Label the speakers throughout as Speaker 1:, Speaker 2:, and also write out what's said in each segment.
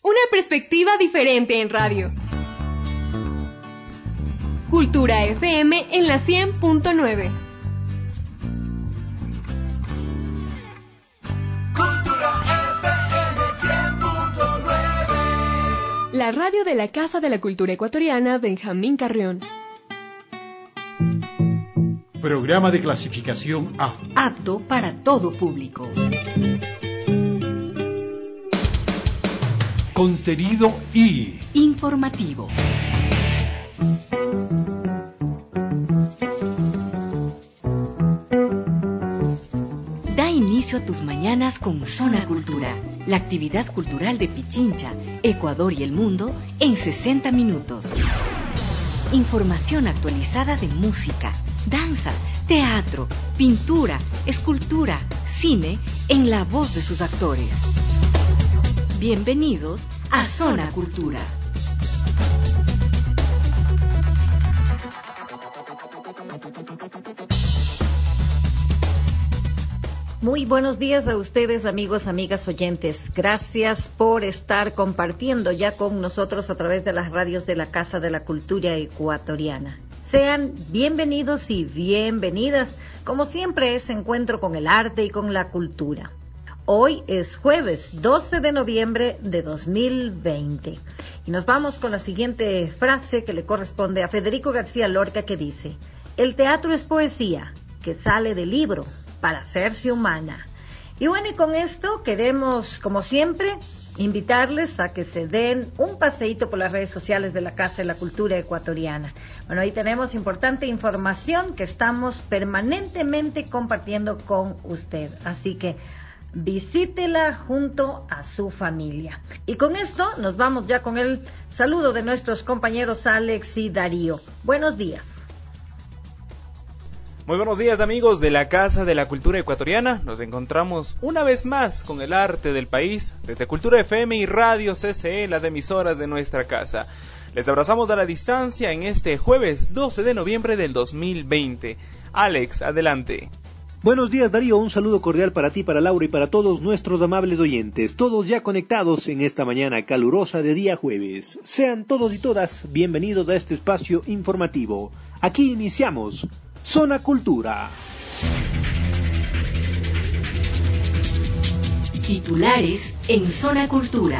Speaker 1: Una perspectiva diferente en radio. Cultura FM en la 100.9.
Speaker 2: Cultura FM 100.9.
Speaker 1: La radio de la Casa de la Cultura Ecuatoriana Benjamín Carrión.
Speaker 3: Programa de clasificación A.
Speaker 4: Apto para todo público.
Speaker 3: Contenido I.
Speaker 4: Informativo. Da inicio a tus mañanas con Zona Cultura, la actividad cultural de Pichincha, Ecuador y el mundo en 60 minutos. Información actualizada de música, danza, teatro, pintura, escultura, cine, en la voz de sus actores. Bienvenidos a Zona Cultura.
Speaker 5: Muy buenos días a ustedes, amigos, amigas oyentes. Gracias por estar compartiendo ya con nosotros a través de las radios de la Casa de la Cultura Ecuatoriana. Sean bienvenidos y bienvenidas, como siempre, ese encuentro con el arte y con la cultura. Hoy es jueves 12 de noviembre de 2020 y nos vamos con la siguiente frase que le corresponde a Federico García Lorca, que dice: el teatro es poesía que sale del libro para hacerse humana. Y bueno, y con esto queremos, como siempre, invitarles a que se den un paseíto por las redes sociales de la Casa de la Cultura Ecuatoriana. Bueno, ahí tenemos importante información que estamos permanentemente compartiendo con usted, así que visítela junto a su familia. Y con esto nos vamos ya con el saludo de nuestros compañeros Alex y Darío. Buenos días.
Speaker 6: Muy buenos días, amigos de la Casa de la Cultura Ecuatoriana. Nos encontramos una vez más con el arte del país desde Cultura FM y Radio CCE, las emisoras de nuestra casa. Les abrazamos a la distancia en este jueves 12 de noviembre del 2020. Alex, adelante.
Speaker 7: Buenos días, Darío, un saludo cordial para ti, para Laura y para todos nuestros amables oyentes, todos ya conectados en esta mañana calurosa de día jueves. Sean todos y todas bienvenidos a este espacio informativo. Aquí iniciamos Zona Cultura.
Speaker 4: Titulares en Zona Cultura.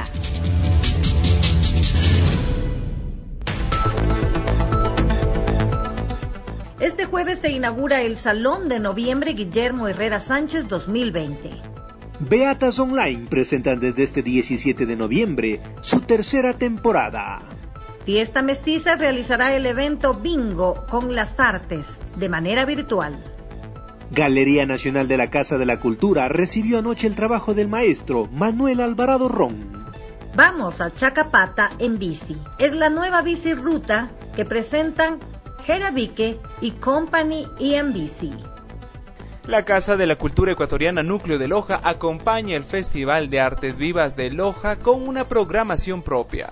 Speaker 5: Este jueves se inaugura el Salón de Noviembre Guillermo Herrera Sánchez 2020.
Speaker 7: Beatas Online presentan desde este 17 de noviembre su tercera temporada.
Speaker 5: Fiesta Mestiza realizará el evento Bingo con las artes de manera virtual.
Speaker 7: Galería Nacional de la Casa de la Cultura recibió anoche el trabajo del maestro Manuel Alvarado Ron.
Speaker 5: Vamos a Chacapata en bici. Es la nueva biciruta que presentan Jerabique y Company bici.
Speaker 6: La Casa de la Cultura Ecuatoriana Núcleo de Loja acompaña el Festival de Artes Vivas de Loja con una programación propia.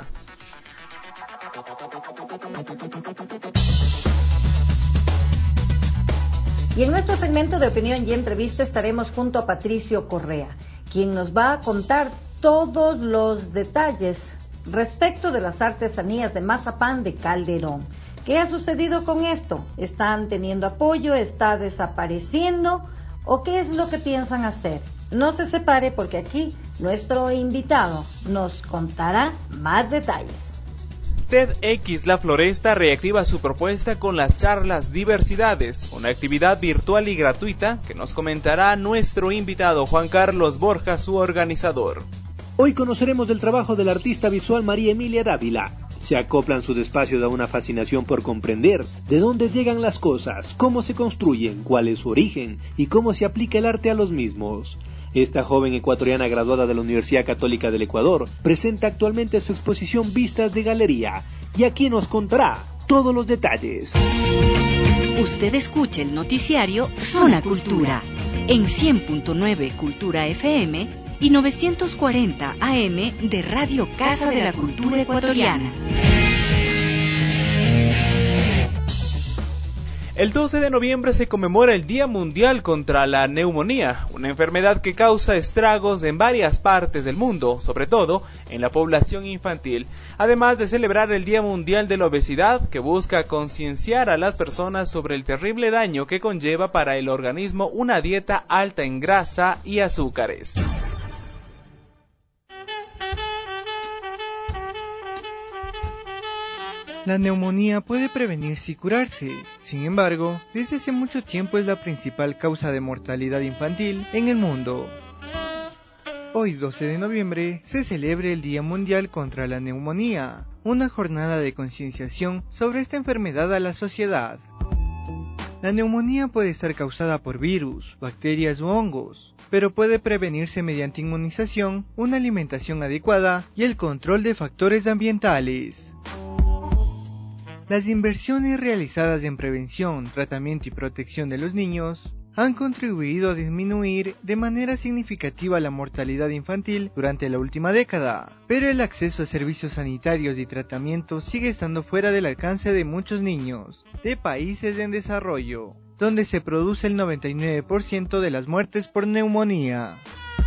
Speaker 5: Y en nuestro segmento de opinión y entrevista estaremos junto a Patricio Correa, quien nos va a contar todos los detalles respecto de las artesanías de mazapán de Calderón. ¿Qué ha sucedido con esto? ¿Están teniendo apoyo? ¿Está desapareciendo? ¿O qué es lo que piensan hacer? No se separe porque aquí nuestro invitado nos contará más detalles.
Speaker 6: TEDx La Floresta reactiva su propuesta con las charlas Diversidades, una actividad virtual y gratuita que nos comentará nuestro invitado Juan Carlos Borja, su organizador.
Speaker 7: Hoy conoceremos del trabajo del artista visual María Emilia Dávila. Se acoplan sus espacios a una fascinación por comprender de dónde llegan las cosas, cómo se construyen, cuál es su origen y cómo se aplica el arte a los mismos. Esta joven ecuatoriana graduada de la Universidad Católica del Ecuador presenta actualmente su exposición Vistas de Galería y aquí nos contará todos los detalles.
Speaker 4: Usted escucha el noticiario Zona Cultura en 100.9 Cultura FM y 940 AM de Radio Casa de la Cultura Ecuatoriana.
Speaker 6: El 12 de noviembre se conmemora el Día Mundial contra la Neumonía, una enfermedad que causa estragos en varias partes del mundo, sobre todo en la población infantil, además de celebrar el Día Mundial de la Obesidad, que busca concienciar a las personas sobre el terrible daño que conlleva para el organismo una dieta alta en grasa y azúcares.
Speaker 8: La neumonía puede prevenirse y curarse, sin embargo, desde hace mucho tiempo es la principal causa de mortalidad infantil en el mundo. Hoy, 12 de noviembre, se celebra el Día Mundial contra la Neumonía, una jornada de concienciación sobre esta enfermedad a la sociedad. La neumonía puede estar causada por virus, bacterias u hongos, pero puede prevenirse mediante inmunización, una alimentación adecuada y el control de factores ambientales. Las inversiones realizadas en prevención, tratamiento y protección de los niños han contribuido a disminuir de manera significativa la mortalidad infantil durante la última década, pero el acceso a servicios sanitarios y tratamientos sigue estando fuera del alcance de muchos niños de países en desarrollo, donde se produce el 99% de las muertes por neumonía.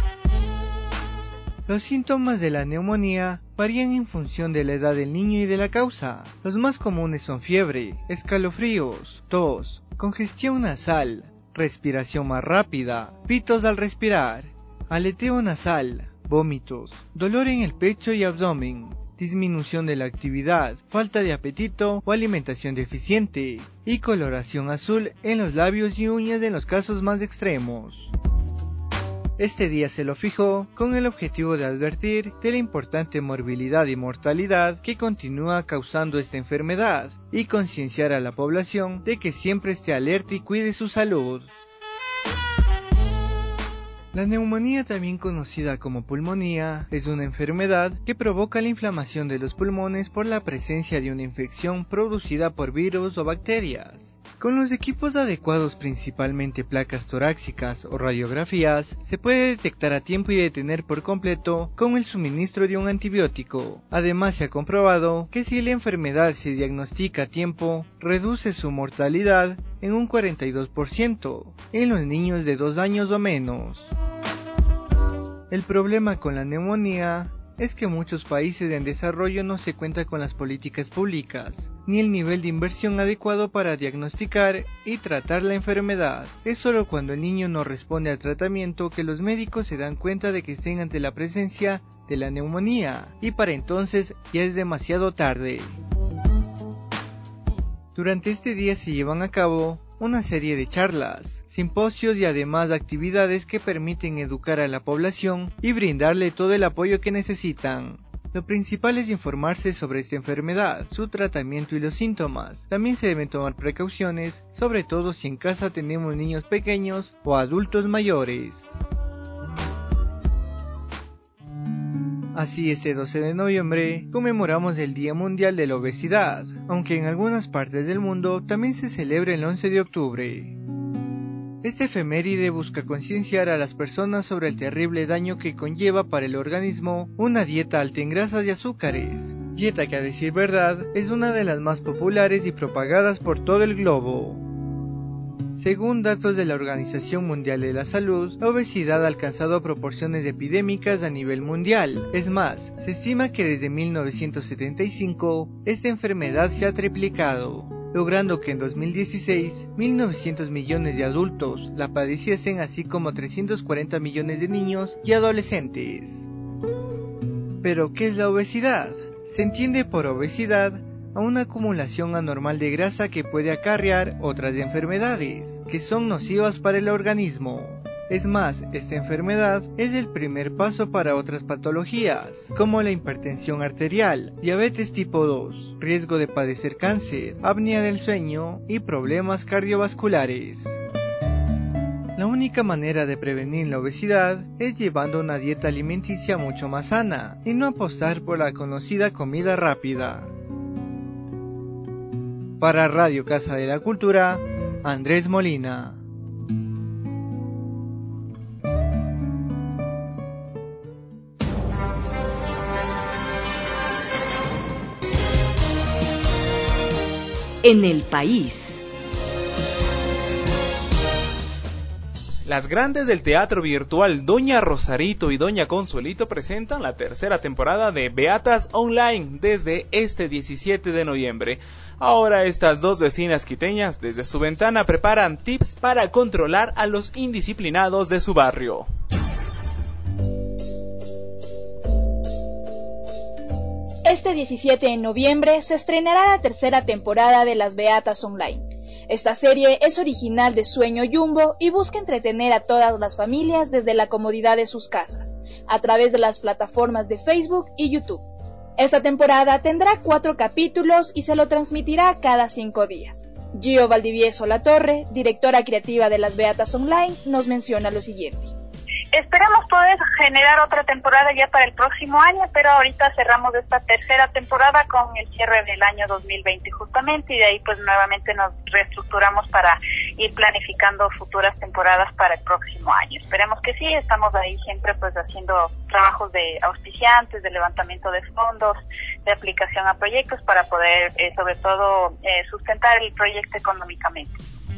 Speaker 8: Los síntomas de la neumonía varían en función de la edad del niño y de la causa. Los más comunes son fiebre, escalofríos, tos, congestión nasal, respiración más rápida, pitos al respirar, aleteo nasal, vómitos, dolor en el pecho y abdomen, disminución de la actividad, falta de apetito o alimentación deficiente, y coloración azul en los labios y uñas en los casos más extremos. Este día se lo fijó con el objetivo de advertir de la importante morbilidad y mortalidad que continúa causando esta enfermedad y concienciar a la población de que siempre esté alerta y cuide su salud. La neumonía, también conocida como pulmonía, es una enfermedad que provoca la inflamación de los pulmones por la presencia de una infección producida por virus o bacterias. Con los equipos adecuados, principalmente placas torácicas o radiografías, se puede detectar a tiempo y detener por completo con el suministro de un antibiótico. Además, se ha comprobado que si la enfermedad se diagnostica a tiempo, reduce su mortalidad en un 42% en los niños de 2 años o menos. El problema con la neumonía es que muchos países en desarrollo no se cuenta con las políticas públicas, ni el nivel de inversión adecuado para diagnosticar y tratar la enfermedad. Es solo cuando el niño no responde al tratamiento que los médicos se dan cuenta de que estén ante la presencia de la neumonía, y para entonces ya es demasiado tarde. Durante este día se llevan a cabo una serie de charlas, simposios y además actividades que permiten educar a la población y brindarle todo el apoyo que necesitan. Lo principal es informarse sobre esta enfermedad, su tratamiento y los síntomas. También se deben tomar precauciones, sobre todo si en casa tenemos niños pequeños o adultos mayores. Así, este 12 de noviembre conmemoramos el Día Mundial de la Obesidad, aunque en algunas partes del mundo también se celebra el 11 de octubre. Este efeméride busca concienciar a las personas sobre el terrible daño que conlleva para el organismo una dieta alta en grasas y azúcares, dieta que, a decir verdad, es una de las más populares y propagadas por todo el globo. Según datos de la Organización Mundial de la Salud, la obesidad ha alcanzado proporciones epidémicas a nivel mundial. Es más, se estima que desde 1975 esta enfermedad se ha triplicado, logrando que en 2016 1.900 millones de adultos la padeciesen, así como 340 millones de niños y adolescentes. ¿Pero qué es la obesidad? Se entiende por obesidad a una acumulación anormal de grasa que puede acarrear otras enfermedades, que son nocivas para el organismo. Es más, esta enfermedad es el primer paso para otras patologías, como la hipertensión arterial, diabetes tipo 2, riesgo de padecer cáncer, apnea del sueño y problemas cardiovasculares. La única manera de prevenir la obesidad es llevando una dieta alimenticia mucho más sana y no apostar por la conocida comida rápida. Para Radio Casa de la Cultura, Andrés Molina.
Speaker 4: En el país.
Speaker 6: Las grandes del teatro virtual Doña Rosarito y Doña Consuelito presentan la tercera temporada de Beatas Online desde este 17 de noviembre. Ahora estas dos vecinas quiteñas desde su ventana preparan tips para controlar a los indisciplinados de su barrio.
Speaker 9: Este 17 de noviembre se estrenará la tercera temporada de Las Beatas Online. Esta serie es original de Sueño Jumbo y busca entretener a todas las familias desde la comodidad de sus casas, a través de las plataformas de Facebook y YouTube. Esta temporada tendrá 4 capítulos y se lo transmitirá cada 5 días. Gio Valdivieso Latorre, directora creativa de Las Beatas Online, nos menciona lo siguiente.
Speaker 10: Esperamos poder generar otra temporada ya para el próximo año, pero ahorita cerramos esta tercera temporada con el cierre del año 2020 justamente, y de ahí pues nuevamente nos reestructuramos para ir planificando futuras temporadas para el próximo año. Esperemos que sí, estamos ahí siempre pues haciendo trabajos de auspiciantes, de levantamiento de fondos, de aplicación a proyectos para poder sobre todo sustentar el proyecto económicamente.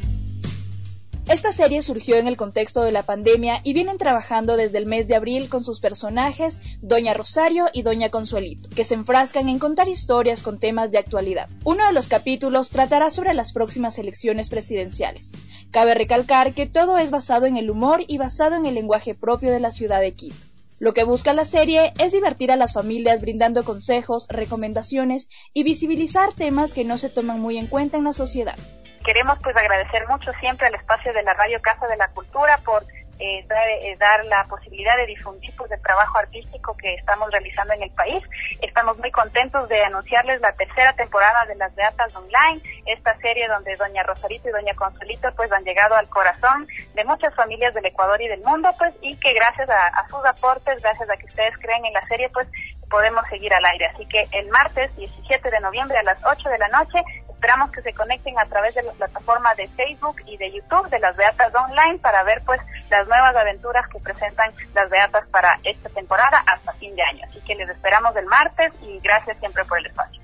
Speaker 9: Esta serie surgió en el contexto de la pandemia y vienen trabajando desde el mes de abril con sus personajes Doña Rosario y Doña Consuelito, que se enfrascan en contar historias con temas de actualidad. Uno de los capítulos tratará sobre las próximas elecciones presidenciales. Cabe recalcar que todo es basado en el humor y basado en el lenguaje propio de la ciudad de Quito. Lo que busca la serie es divertir a las familias brindando consejos, recomendaciones y visibilizar temas que no se toman muy en cuenta en la sociedad.
Speaker 10: Queremos pues agradecer mucho siempre al espacio de la Radio Casa de la Cultura por dar la posibilidad de difundir pues el trabajo artístico que estamos realizando en el país. Estamos muy contentos de anunciarles la tercera temporada de Las Beatas Online, esta serie donde Doña Rosarito y Doña Consuelito pues han llegado al corazón de muchas familias del Ecuador y del mundo, pues, y que gracias a sus aportes, gracias a que ustedes creen en la serie, pues podemos seguir al aire. Así que el martes 17 de noviembre a las 8 de la noche esperamos que se conecten a través de la plataforma de Facebook y de YouTube de Las Beatas Online para ver pues las nuevas aventuras que presentan Las Beatas para esta temporada hasta fin de año. Así que les esperamos el martes y gracias siempre por el espacio.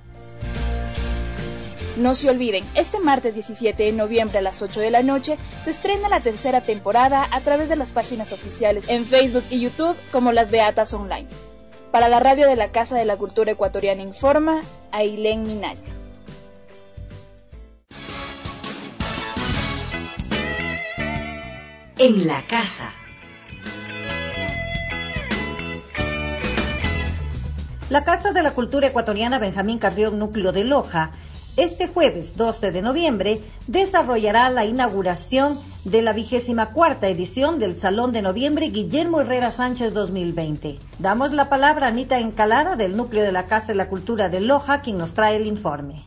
Speaker 9: No se olviden, este martes 17 de noviembre a las 8 de la noche se estrena la tercera temporada a través de las páginas oficiales en Facebook y YouTube como Las Beatas Online. Para la radio de la Casa de la Cultura Ecuatoriana informa Ailén Minaya.
Speaker 4: En la casa.
Speaker 5: La Casa de la Cultura Ecuatoriana Benjamín Carrión, núcleo de Loja, este jueves 12 de noviembre desarrollará la inauguración de la 24ª edición del Salón de Noviembre Guillermo Herrera Sánchez 2020. Damos la palabra a Anita Encalada del núcleo de la Casa de la Cultura de Loja, quien nos trae el informe.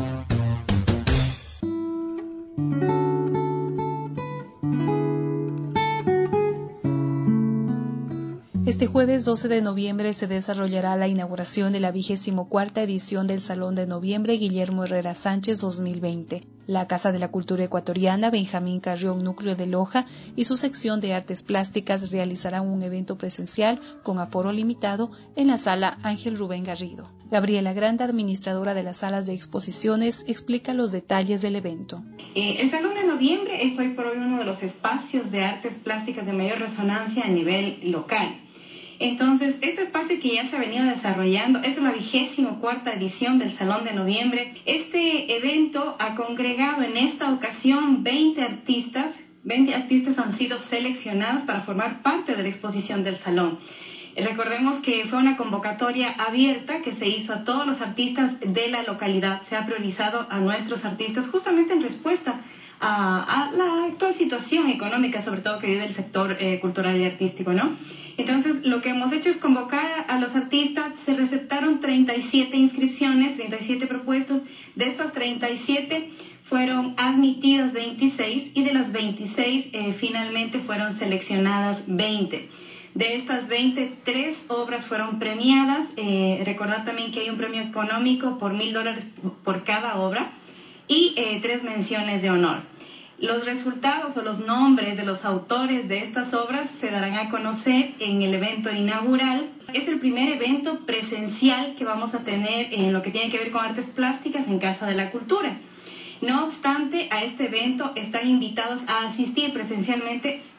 Speaker 11: Este jueves 12 de noviembre se desarrollará la inauguración de la 24ª edición del Salón de Noviembre Guillermo Herrera Sánchez 2020. La Casa de la Cultura Ecuatoriana Benjamín Carrión, núcleo de Loja, y su sección de artes plásticas realizarán un evento presencial con aforo limitado en la sala Ángel Rubén Garrido. Gabriela Granda, administradora de las salas de exposiciones, explica los detalles del evento.
Speaker 12: El Salón de Noviembre es hoy por hoy uno de los espacios de artes plásticas de mayor resonancia a nivel local. Entonces, este espacio que ya se ha venido desarrollando es la 24ª edición del Salón de Noviembre. Este evento ha congregado en esta ocasión 20 artistas. 20 artistas han sido seleccionados para formar parte de la exposición del Salón. Recordemos que fue una convocatoria abierta que se hizo a todos los artistas de la localidad. Se ha priorizado a nuestros artistas justamente en respuesta a la actual situación económica, sobre todo que vive el sector cultural y artístico, ¿no? Entonces, lo que hemos hecho es convocar a los artistas. Se receptaron 37 inscripciones, 37 propuestas. De estas 37 fueron admitidas 26 y de las 26 finalmente fueron seleccionadas 20. De estas 20, 3 obras fueron premiadas. Recordar también que hay un premio económico por $1,000 por cada obra y 3 menciones de honor. Los resultados o los nombres de los autores de estas obras se darán a conocer en el evento inaugural. Es el primer evento presencial que vamos a tener en lo que tiene que ver con artes plásticas en Casa de la Cultura. No obstante, a este evento están invitados a asistir presencialmente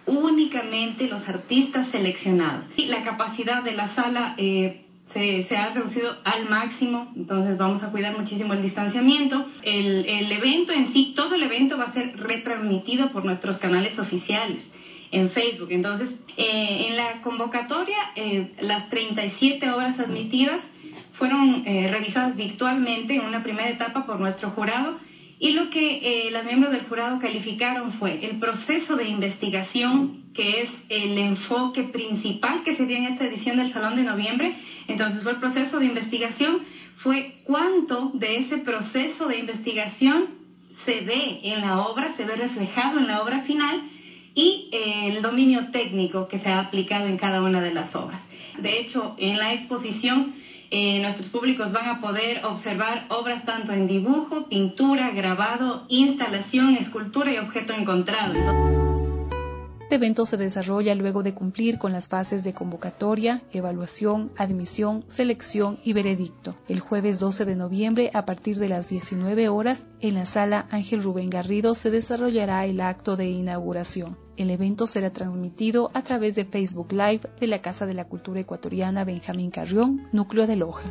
Speaker 12: únicamente los artistas seleccionados. Y la capacidad de la sala se ha reducido al máximo, entonces vamos a cuidar muchísimo el distanciamiento. El evento en sí, todo el evento va a ser retransmitido por nuestros canales oficiales en Facebook. Entonces, en la convocatoria, las 37 obras admitidas fueron revisadas virtualmente en una primera etapa por nuestro jurado, y lo que los miembros del jurado calificaron fue el proceso de investigación, que es el enfoque principal que se dio en esta edición del Salón de Noviembre. Entonces fue el proceso de investigación, fue cuánto de ese proceso de investigación se ve en la obra, se ve reflejado en la obra final, y el dominio técnico que se ha aplicado en cada una de las obras. De hecho, en la exposición nuestros públicos van a poder observar obras tanto en dibujo, pintura, grabado, instalación, escultura y objeto encontrado.
Speaker 11: Este evento se desarrolla luego de cumplir con las fases de convocatoria, evaluación, admisión, selección y veredicto. El jueves 12 de noviembre, a partir de las 19 horas, en la sala Ángel Rubén Garrido se desarrollará el acto de inauguración. El evento será transmitido a través de Facebook Live de la Casa de la Cultura Ecuatoriana Benjamín Carrión, núcleo de Loja.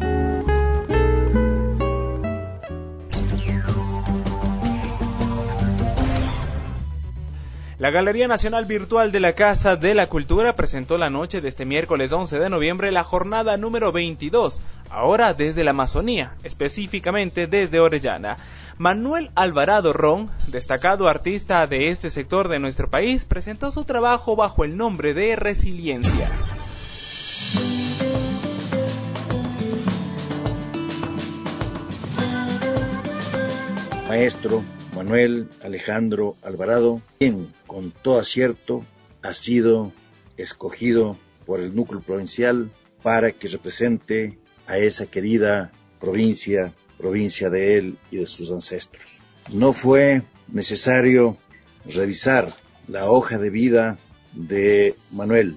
Speaker 6: La Galería Nacional Virtual de la Casa de la Cultura presentó la noche de este miércoles 11 de noviembre la jornada número 22, ahora desde la Amazonía, específicamente desde Orellana. Manuel Alvarado Ron, destacado artista de este sector de nuestro país, presentó su trabajo bajo el nombre de Resiliencia.
Speaker 13: Maestro Manuel Alejandro Alvarado, quien con todo acierto ha sido escogido por el núcleo provincial para que represente a esa querida provincia de él y de sus ancestros. No fue necesario revisar la hoja de vida de Manuel,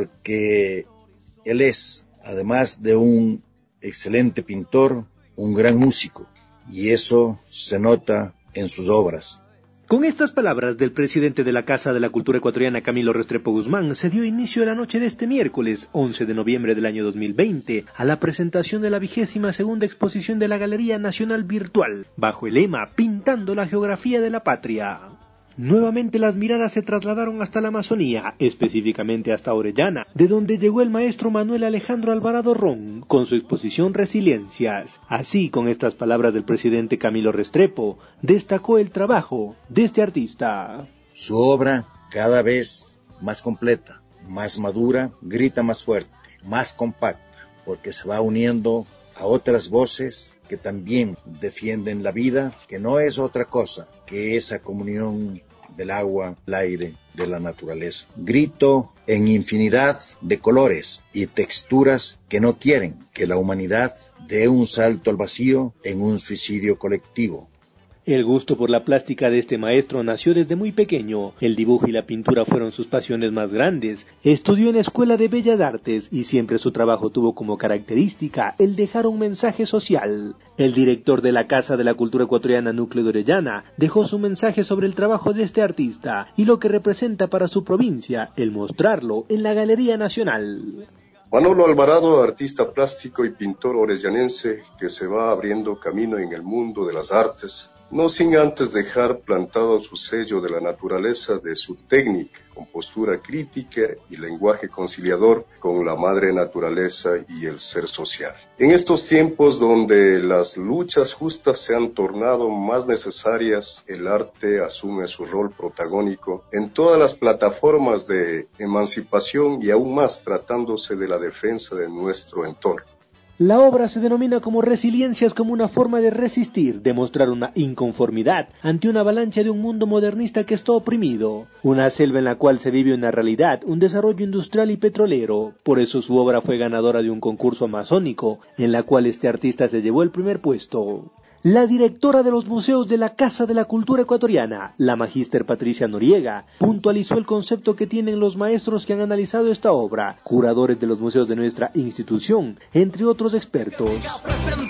Speaker 13: porque él es, además de un excelente pintor, un gran músico, y eso se nota en sus obras.
Speaker 7: Con estas palabras del presidente de la Casa de la Cultura Ecuatoriana, Camilo Restrepo Guzmán, se dio inicio la noche de este miércoles, 11 de noviembre del año 2020, a la presentación de la 22ª exposición de la Galería Nacional Virtual, bajo el lema Pintando la Geografía de la Patria. Nuevamente las miradas se trasladaron hasta la Amazonía, específicamente hasta Orellana, de donde llegó el maestro Manuel Alejandro Alvarado Ron, con su exposición Resiliencias. Así, con estas palabras del presidente Camilo Restrepo, destacó el trabajo de este artista.
Speaker 13: Su obra, cada vez más completa, más madura, grita más fuerte, más compacta, porque se va uniendo a otras voces que también defienden la vida, que no es otra cosa que esa comunión del agua, el aire, de la naturaleza. Grito en infinidad de colores y texturas que no quieren que la humanidad dé un salto al vacío en un suicidio colectivo.
Speaker 7: El gusto por la plástica de este maestro nació desde muy pequeño. El dibujo y la pintura fueron sus pasiones más grandes. Estudió en la Escuela de Bellas Artes y siempre su trabajo tuvo como característica el dejar un mensaje social. El director de la Casa de la Cultura Ecuatoriana Núcleo de Orellana dejó su mensaje sobre el trabajo de este artista y lo que representa para su provincia el mostrarlo en la Galería Nacional.
Speaker 14: Manolo Alvarado, artista plástico y pintor orellanense que se va abriendo camino en el mundo de las artes, no sin antes dejar plantado su sello de la naturaleza de su técnica, con postura crítica y lenguaje conciliador con la madre naturaleza y el ser social. En estos tiempos donde las luchas justas se han tornado más necesarias, el arte asume su rol protagónico en todas las plataformas de emancipación y aún más tratándose de la defensa de nuestro entorno.
Speaker 7: La obra se denomina como Resiliencias como una forma de resistir, de mostrar una inconformidad ante una avalancha de un mundo modernista que está oprimido, una selva en la cual se vive una realidad, un desarrollo industrial y petrolero. Por eso su obra fue ganadora de un concurso amazónico, en la cual este artista se llevó el primer puesto. La directora de los museos de la Casa de la Cultura Ecuatoriana, la magíster Patricia Noriega, puntualizó el concepto que tienen los maestros que han analizado esta obra, curadores de los museos de nuestra institución, entre otros expertos.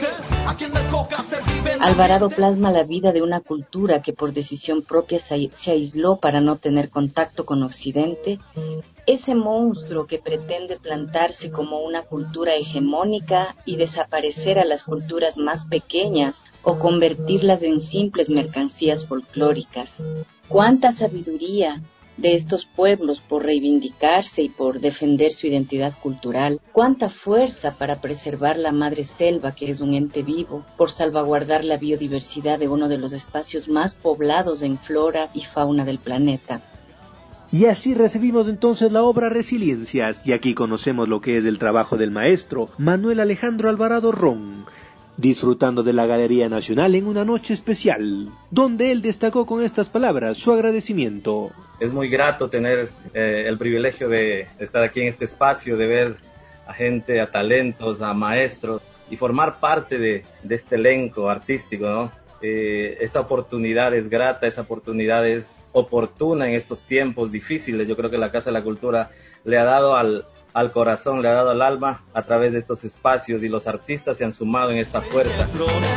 Speaker 15: Alvarado plasma la vida de una cultura que por decisión propia se aisló para no tener contacto con Occidente, ese monstruo que pretende plantarse como una cultura hegemónica y desaparecer a las culturas más pequeñas o convertirlas en simples mercancías folclóricas. ¡Cuánta sabiduría de estos pueblos por reivindicarse y por defender su identidad cultural! ¡Cuánta fuerza para preservar la madre selva, que es un ente vivo, por salvaguardar la biodiversidad de uno de los espacios más poblados en flora y fauna del planeta!
Speaker 7: Y así recibimos entonces la obra Resiliencias, y aquí conocemos lo que es el trabajo del maestro Manuel Alejandro Alvarado Ron, disfrutando de la Galería Nacional en una noche especial, donde él destacó con estas palabras su agradecimiento.
Speaker 16: Es muy grato tener el privilegio de estar aquí en este espacio, de ver a gente, a talentos, a maestros, y formar parte de este elenco artístico, ¿no? Esa oportunidad es grata, esa oportunidad es oportuna en estos tiempos difíciles. Yo creo que la Casa de la Cultura le ha dado al corazón, le ha dado al alma a través de estos espacios, y los artistas se han sumado en esta fuerza.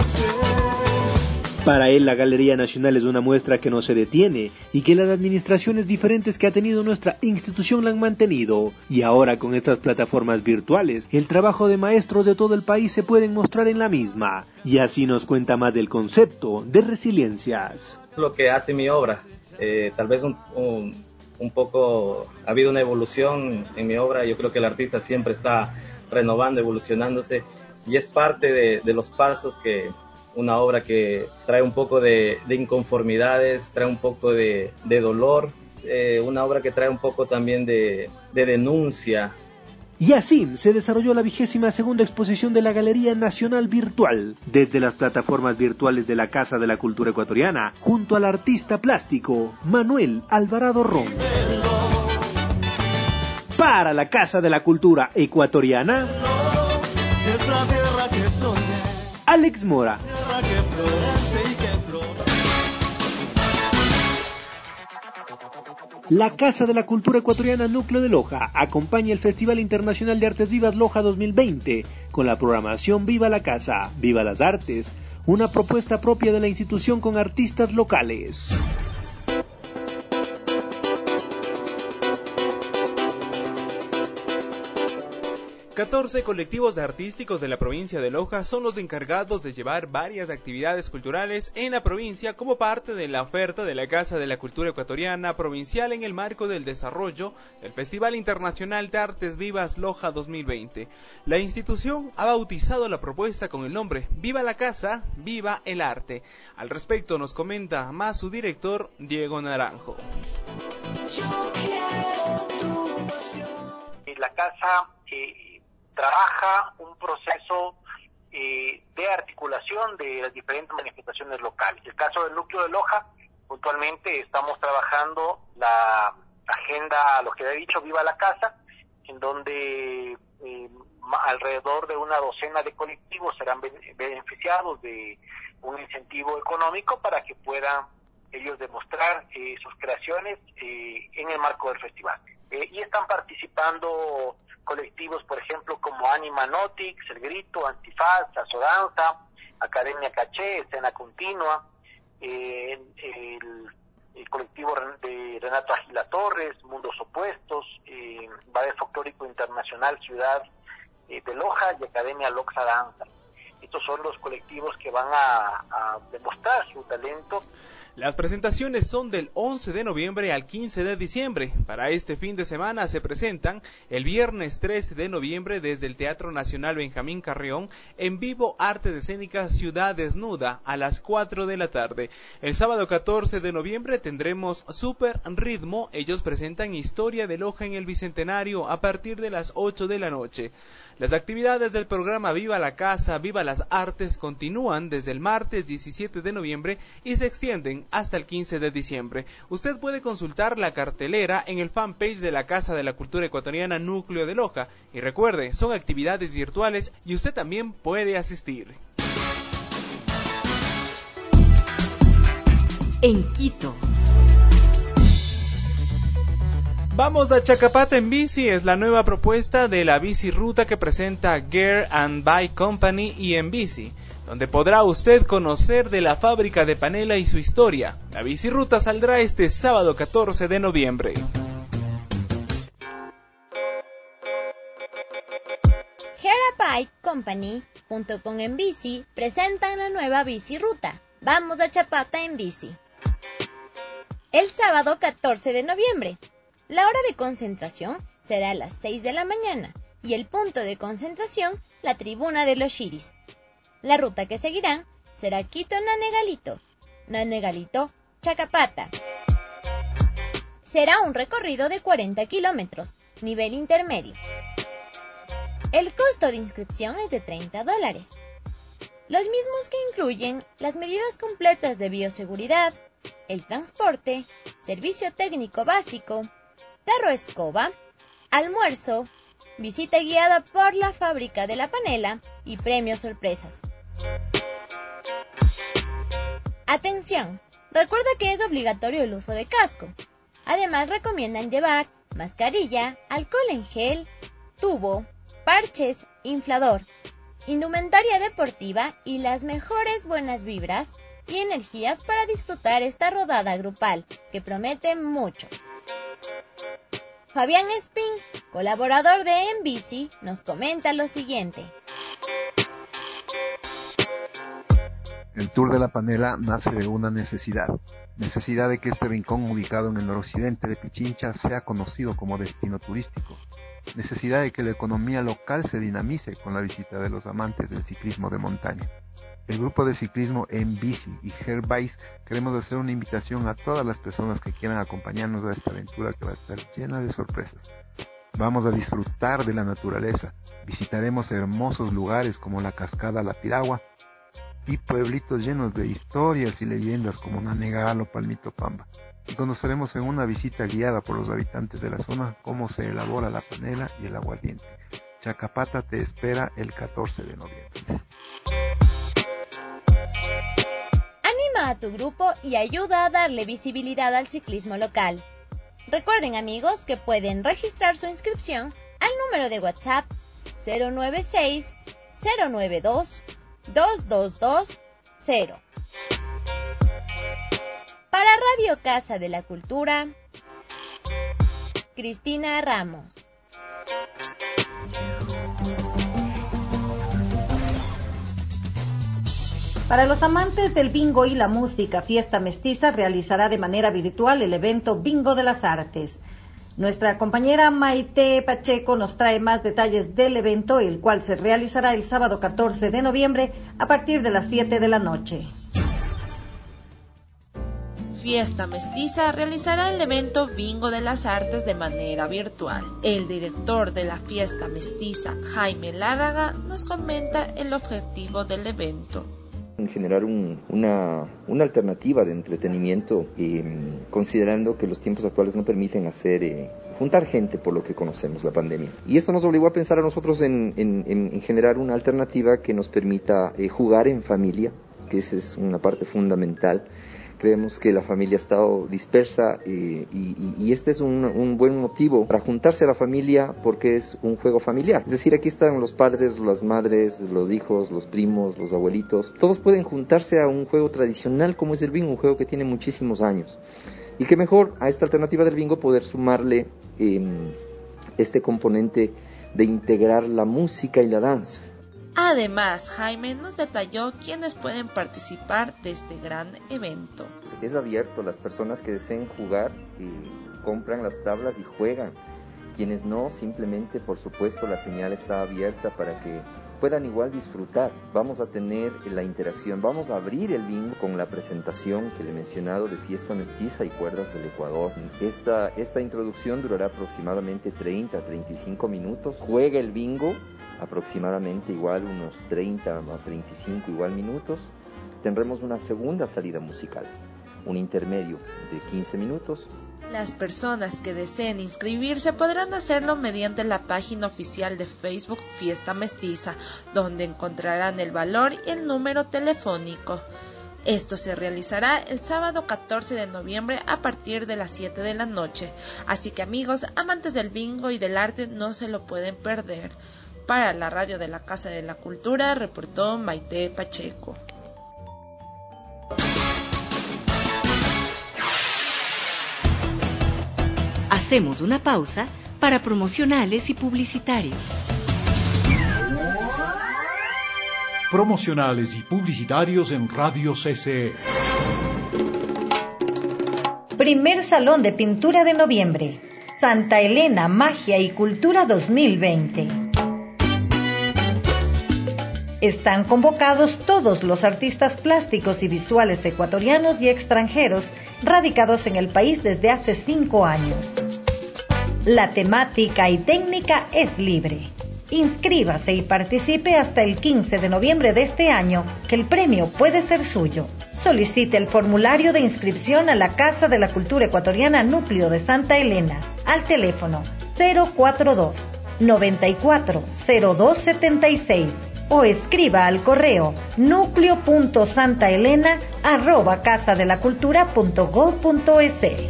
Speaker 7: Para él, la Galería Nacional es una muestra que no se detiene y que las administraciones diferentes que ha tenido nuestra institución la han mantenido. Y ahora, con estas plataformas virtuales, el trabajo de maestros de todo el país se pueden mostrar en la misma. Y así nos cuenta más del concepto de Resiliencias.
Speaker 16: Lo que hace mi obra, tal vez un poco ha habido una evolución en mi obra. Yo creo que el artista siempre está renovando, evolucionándose, y es parte de los pasos que una obra que trae un poco de inconformidades, trae un poco de dolor, una obra que trae un poco también de denuncia.
Speaker 7: Y así se desarrolló la 22ª exposición de la Galería Nacional Virtual, desde las plataformas virtuales de la Casa de la Cultura Ecuatoriana, junto al artista plástico Manuel Alvarado Ron. Para la Casa de la Cultura Ecuatoriana,
Speaker 2: es la tierra que soñé,
Speaker 7: Alex Mora. La Casa de la Cultura Ecuatoriana Núcleo de Loja acompaña el Festival Internacional de Artes Vivas Loja 2020 con la programación Viva la Casa, Viva las Artes, una propuesta propia de la institución con artistas locales.
Speaker 6: 14 colectivos artísticos de la provincia de Loja son los encargados de llevar varias actividades culturales en la provincia como parte de la oferta de la Casa de la Cultura Ecuatoriana Provincial en el marco del desarrollo del Festival Internacional de Artes Vivas Loja 2020. La institución ha bautizado la propuesta con el nombre Viva la Casa, Viva el Arte. Al respecto nos comenta más su director, Diego Naranjo.
Speaker 17: La Casa trabaja un proceso de articulación de las diferentes manifestaciones locales. En el caso del núcleo de Loja, puntualmente estamos trabajando la agenda, lo que he dicho, Viva la Casa, en donde alrededor de una docena de colectivos serán beneficiados de un incentivo económico para que puedan ellos demostrar sus creaciones en el marco del festival. Y están participando colectivos, por ejemplo, como Anima Notix, El Grito, Antifaz, Azodanza, Academia Caché, Escena Continua, el colectivo de Renato Agila Torres, Mundos Opuestos, Ballet Folclórico Internacional Ciudad de Loja y Academia Loxa Danza. Estos son los colectivos que van a demostrar su talento.
Speaker 6: Las presentaciones son del 11 de noviembre al 15 de diciembre. Para este fin de semana se presentan el viernes 13 de noviembre desde el Teatro Nacional Benjamín Carrión, en vivo Artes Escénicas Ciudad Desnuda a las 4 de la tarde. El sábado 14 de noviembre tendremos Super Ritmo. Ellos presentan Historia de Loja en el Bicentenario a partir de las 8 de la noche. Las actividades del programa Viva la Casa, Viva las Artes continúan desde el martes 17 de noviembre y se extienden hasta el 15 de diciembre. Usted puede consultar la cartelera en el fanpage de la Casa de la Cultura Ecuatoriana Núcleo de Loja. Y recuerde, son actividades virtuales y usted también puede asistir.
Speaker 4: En Quito.
Speaker 6: Vamos a Chacapata en bici, es la nueva propuesta de la bici ruta que presenta Gear and Bike Company y En Bici. donde podrá usted conocer de la fábrica de panela y su historia. La biciruta saldrá este sábado 14 de noviembre.
Speaker 18: Hera Bike Company, junto con Enbici, presentan la nueva biciruta. Vamos a Chapata en bici. El sábado 14 de noviembre. La hora de concentración será a las 6 de la mañana y el punto de concentración, la tribuna de los Shiris. La ruta que seguirán será Quito-Nanegalito, Nanegalito-Chacapata. Será un recorrido de 40 kilómetros, nivel intermedio. El costo de inscripción es de $30, los mismos que incluyen las medidas completas de bioseguridad, el transporte, servicio técnico básico, carro escoba, almuerzo, visita guiada por la fábrica de la panela y premios sorpresas. Atención, recuerda que es obligatorio el uso de casco. Además recomiendan llevar mascarilla, alcohol en gel, tubo, parches, inflador, indumentaria deportiva y las mejores buenas vibras y energías para disfrutar esta rodada grupal que promete mucho. Fabián Espín, colaborador de Enbici, nos comenta lo siguiente.
Speaker 19: El Tour de la Panela nace de una necesidad de que este rincón ubicado en el noroccidente de Pichincha sea conocido como destino turístico, necesidad de que la economía local se dinamice con la visita de los amantes del ciclismo de montaña. El grupo de ciclismo Enbici y Herbice queremos hacer una invitación a todas las personas que quieran acompañarnos a esta aventura que va a estar llena de sorpresas. Vamos a disfrutar de la naturaleza, visitaremos hermosos lugares como la cascada La Piragua y pueblitos llenos de historias y leyendas como Nanegal o Palmito Pamba. Y conoceremos en una visita guiada por los habitantes de la zona cómo se elabora la panela y el aguardiente. Chacapata te espera el 14 de noviembre.
Speaker 18: Anima a tu grupo y ayuda a darle visibilidad al ciclismo local. Recuerden, amigos, que pueden registrar su inscripción al número de WhatsApp 096 092 2220. Para Radio Casa de la Cultura, Cristina Ramos.
Speaker 5: Para los amantes del bingo y la música, Fiesta Mestiza realizará de manera virtual el evento Bingo de las Artes. Nuestra compañera Maite Pacheco nos trae más detalles del evento, el cual se realizará el sábado 14 de noviembre a partir de las 7 de la noche.
Speaker 20: Fiesta Mestiza realizará el evento Bingo de las Artes de manera virtual. El director de la Fiesta Mestiza, Jaime Lárraga, nos comenta el objetivo del evento.
Speaker 21: Generar una alternativa de entretenimiento, considerando que los tiempos actuales no permiten juntar gente por lo que conocemos, la pandemia. Y esto nos obligó a pensar a nosotros en generar una alternativa que nos permita jugar en familia, que esa es una parte fundamental. Creemos que la familia ha estado dispersa y este es un buen motivo para juntarse a la familia porque es un juego familiar. Es decir, aquí están los padres, las madres, los hijos, los primos, los abuelitos. Todos pueden juntarse a un juego tradicional como es el bingo, un juego que tiene muchísimos años. Y qué mejor a esta alternativa del bingo poder sumarle este componente de integrar la música y la danza.
Speaker 20: Además, Jaime nos detalló quiénes pueden participar de este gran evento.
Speaker 21: Es abierto, las personas que deseen jugar compran las tablas y juegan. Quienes no, simplemente, por supuesto, la señal está abierta para que puedan igual disfrutar. Vamos a tener la interacción, vamos a abrir el bingo con la presentación que le he mencionado de Fiesta Mestiza y Cuerdas del Ecuador. Esta introducción durará aproximadamente 30 a 35 minutos. Juega el bingo aproximadamente igual unos 30 a 35 igual minutos. Tendremos una segunda salida musical, un intermedio de 15 minutos.
Speaker 20: Las personas que deseen inscribirse podrán hacerlo mediante la página oficial de Facebook Fiesta Mestiza, donde encontrarán el valor y el número telefónico. Esto se realizará el sábado 14 de noviembre a partir de las 7 de la noche, así que amigos, amantes del bingo y del arte no se lo pueden perder. Para la radio de la Casa de la Cultura, reportó Maite Pacheco.
Speaker 4: Hacemos una pausa para promocionales y publicitarios.
Speaker 3: Promocionales y publicitarios en Radio CCE.
Speaker 5: Primer Salón de Pintura de Noviembre. Santa Elena, Magia y Cultura 2020. Están convocados todos los artistas plásticos y visuales ecuatorianos y extranjeros radicados en el país desde hace 5 años. La temática y técnica es libre. Inscríbase y participe hasta el 15 de noviembre de este año, que el premio puede ser suyo. Solicite el formulario de inscripción a la Casa de la Cultura Ecuatoriana Núcleo de Santa Elena al teléfono 042 940276 o escriba al correo nucleo.santaelena@casadelacultura.gov.es.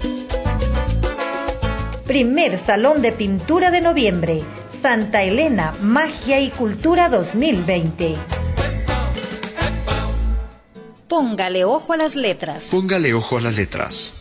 Speaker 5: Primer Salón de Pintura de Noviembre. Santa Elena, Magia y Cultura 2020. Póngale ojo a las letras.
Speaker 1: Póngale ojo a las letras.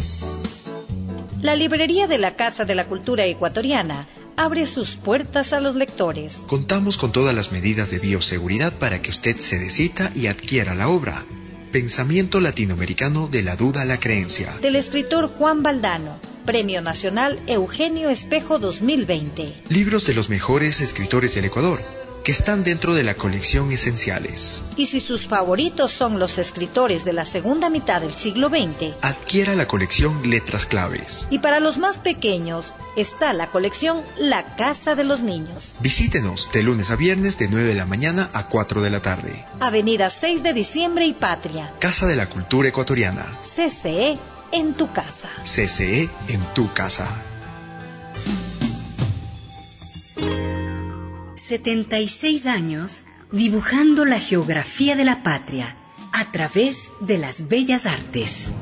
Speaker 5: La librería de la Casa de la Cultura Ecuatoriana abre sus puertas a los lectores.
Speaker 1: Contamos con todas las medidas de bioseguridad para que usted se decida y adquiera la obra. Pensamiento latinoamericano de la duda a la creencia.
Speaker 5: Del escritor Juan Valdano. Premio Nacional Eugenio Espejo 2020.
Speaker 1: Libros de los mejores escritores del Ecuador, que están dentro de la colección Esenciales.
Speaker 5: Y si sus favoritos son los escritores de la segunda mitad del siglo XX,
Speaker 1: adquiera la colección Letras Claves.
Speaker 5: Y para los más pequeños está la colección La Casa de los Niños.
Speaker 1: Visítenos de lunes a viernes de 9 de la mañana a 4 de la tarde.
Speaker 5: Avenida 6 de Diciembre y Patria.
Speaker 1: Casa de la Cultura Ecuatoriana.
Speaker 5: CCE en tu casa.
Speaker 1: CCE en tu casa.
Speaker 4: 76 años dibujando la geografía de la patria a través de las bellas artes.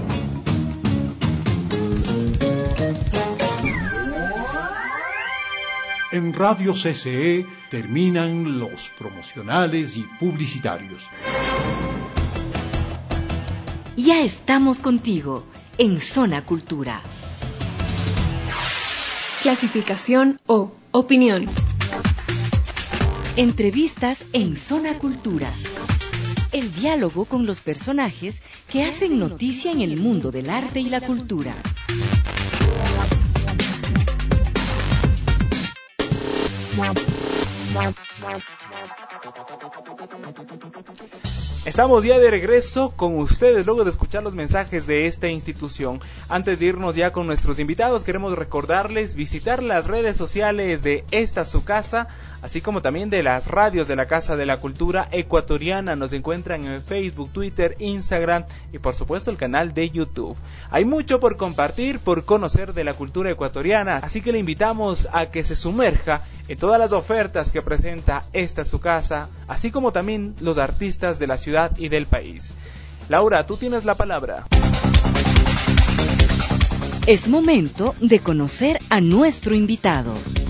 Speaker 3: En Radio CCE terminan los promocionales y publicitarios.
Speaker 4: Ya estamos contigo en Zona Cultura.
Speaker 11: Clasificación O. Opinión.
Speaker 4: Entrevistas en Zona Cultura. El diálogo con los personajes que hacen noticia en el mundo del arte y la cultura.
Speaker 6: Estamos ya de regreso con ustedes luego de escuchar los mensajes de esta institución. Antes de irnos ya con nuestros invitados, queremos recordarles visitar las redes sociales de Esta Su Casa, así como también de las radios de la Casa de la Cultura Ecuatoriana. Nos encuentran en Facebook, Twitter, Instagram y por supuesto el canal de YouTube. Hay mucho por compartir, por conocer de la cultura ecuatoriana, así que le invitamos a que se sumerja en todas las ofertas que presenta Esta Su Casa, así como también los artistas de la ciudad y del país. Laura, tú tienes la palabra.
Speaker 4: Es momento de conocer a nuestro invitado.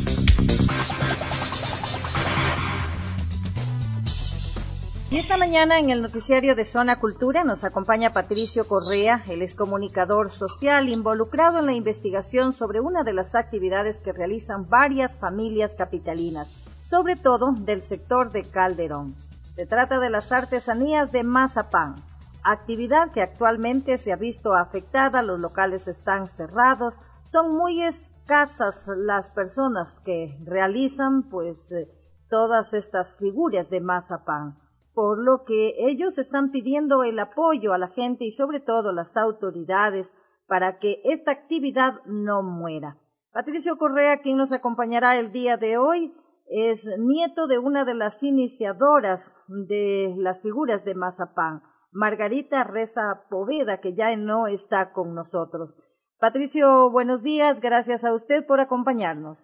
Speaker 5: Y esta mañana en el noticiario de Zona Cultura nos acompaña Patricio Correa, él es comunicador social involucrado en la investigación sobre una de las actividades que realizan varias familias capitalinas, sobre todo del sector de Calderón. Se trata de las artesanías de mazapán, actividad que actualmente se ha visto afectada, los locales están cerrados, son muy escasas las personas que realizan todas estas figuras de mazapán, por lo que ellos están pidiendo el apoyo a la gente y sobre todo las autoridades para que esta actividad no muera. Patricio Correa, quien nos acompañará el día de hoy, es nieto de una de las iniciadoras de las figuras de mazapán, Margarita Reza Poveda, que ya no está con nosotros. Patricio, buenos días, gracias a usted por acompañarnos.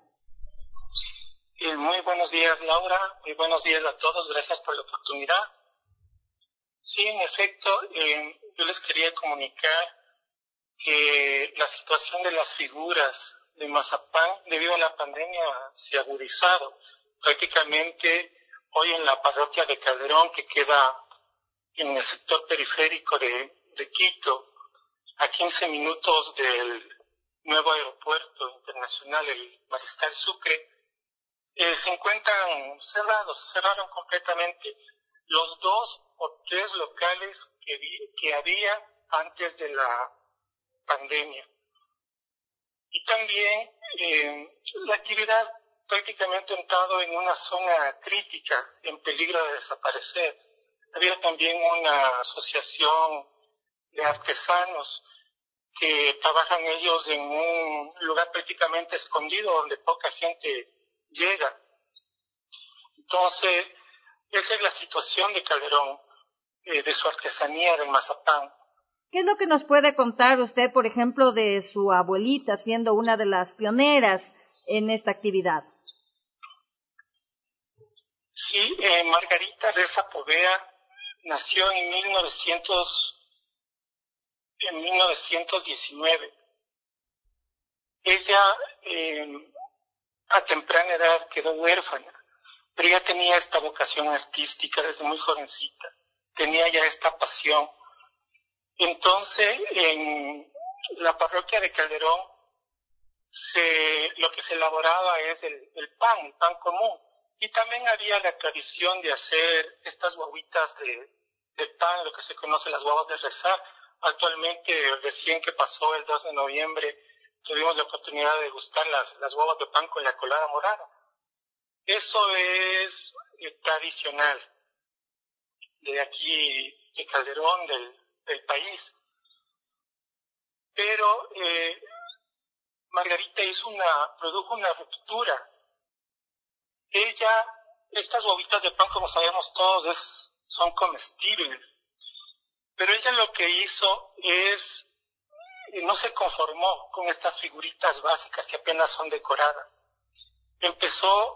Speaker 22: Muy buenos días, Laura, muy buenos días a todos, gracias por la oportunidad. Sí, en efecto, yo les quería comunicar que la situación de las figuras de mazapán debido a la pandemia se ha agudizado. prácticamente hoy en la parroquia de Calderón, que queda en el sector periférico de Quito, a 15 minutos del nuevo aeropuerto internacional, el Mariscal Sucre, se encuentran cerraron completamente los 2 o 3 locales que había antes de la pandemia. Y también la actividad prácticamente ha entrado en una zona crítica, en peligro de desaparecer. Había también una asociación de artesanos que trabajan ellos en un lugar prácticamente escondido donde poca gente llega. Entonces, esa es la situación de Calderón, de su artesanía del mazapán.
Speaker 5: ¿Qué es lo que nos puede contar usted, por ejemplo, de su abuelita, siendo una de las pioneras en esta actividad?
Speaker 22: Sí, Margarita Reza Povea nació en 1919. Ella a temprana edad quedó huérfana, pero ella tenía esta vocación artística desde muy jovencita, tenía ya esta pasión. Entonces, en la parroquia de Calderón, lo que se elaboraba es el pan común. Y también había la tradición de hacer estas guaguitas de pan, lo que se conoce las guaguas de rezar. Actualmente, recién que pasó el 2 de noviembre, tuvimos la oportunidad de degustar las guaguas de pan con la colada morada. Eso es tradicional de aquí, de Calderón, del país. Pero Margarita produjo una ruptura. Estas guaguitas de pan, como sabemos todos, son comestibles. Pero ella lo que hizo es, no se conformó con estas figuritas básicas que apenas son decoradas. Empezó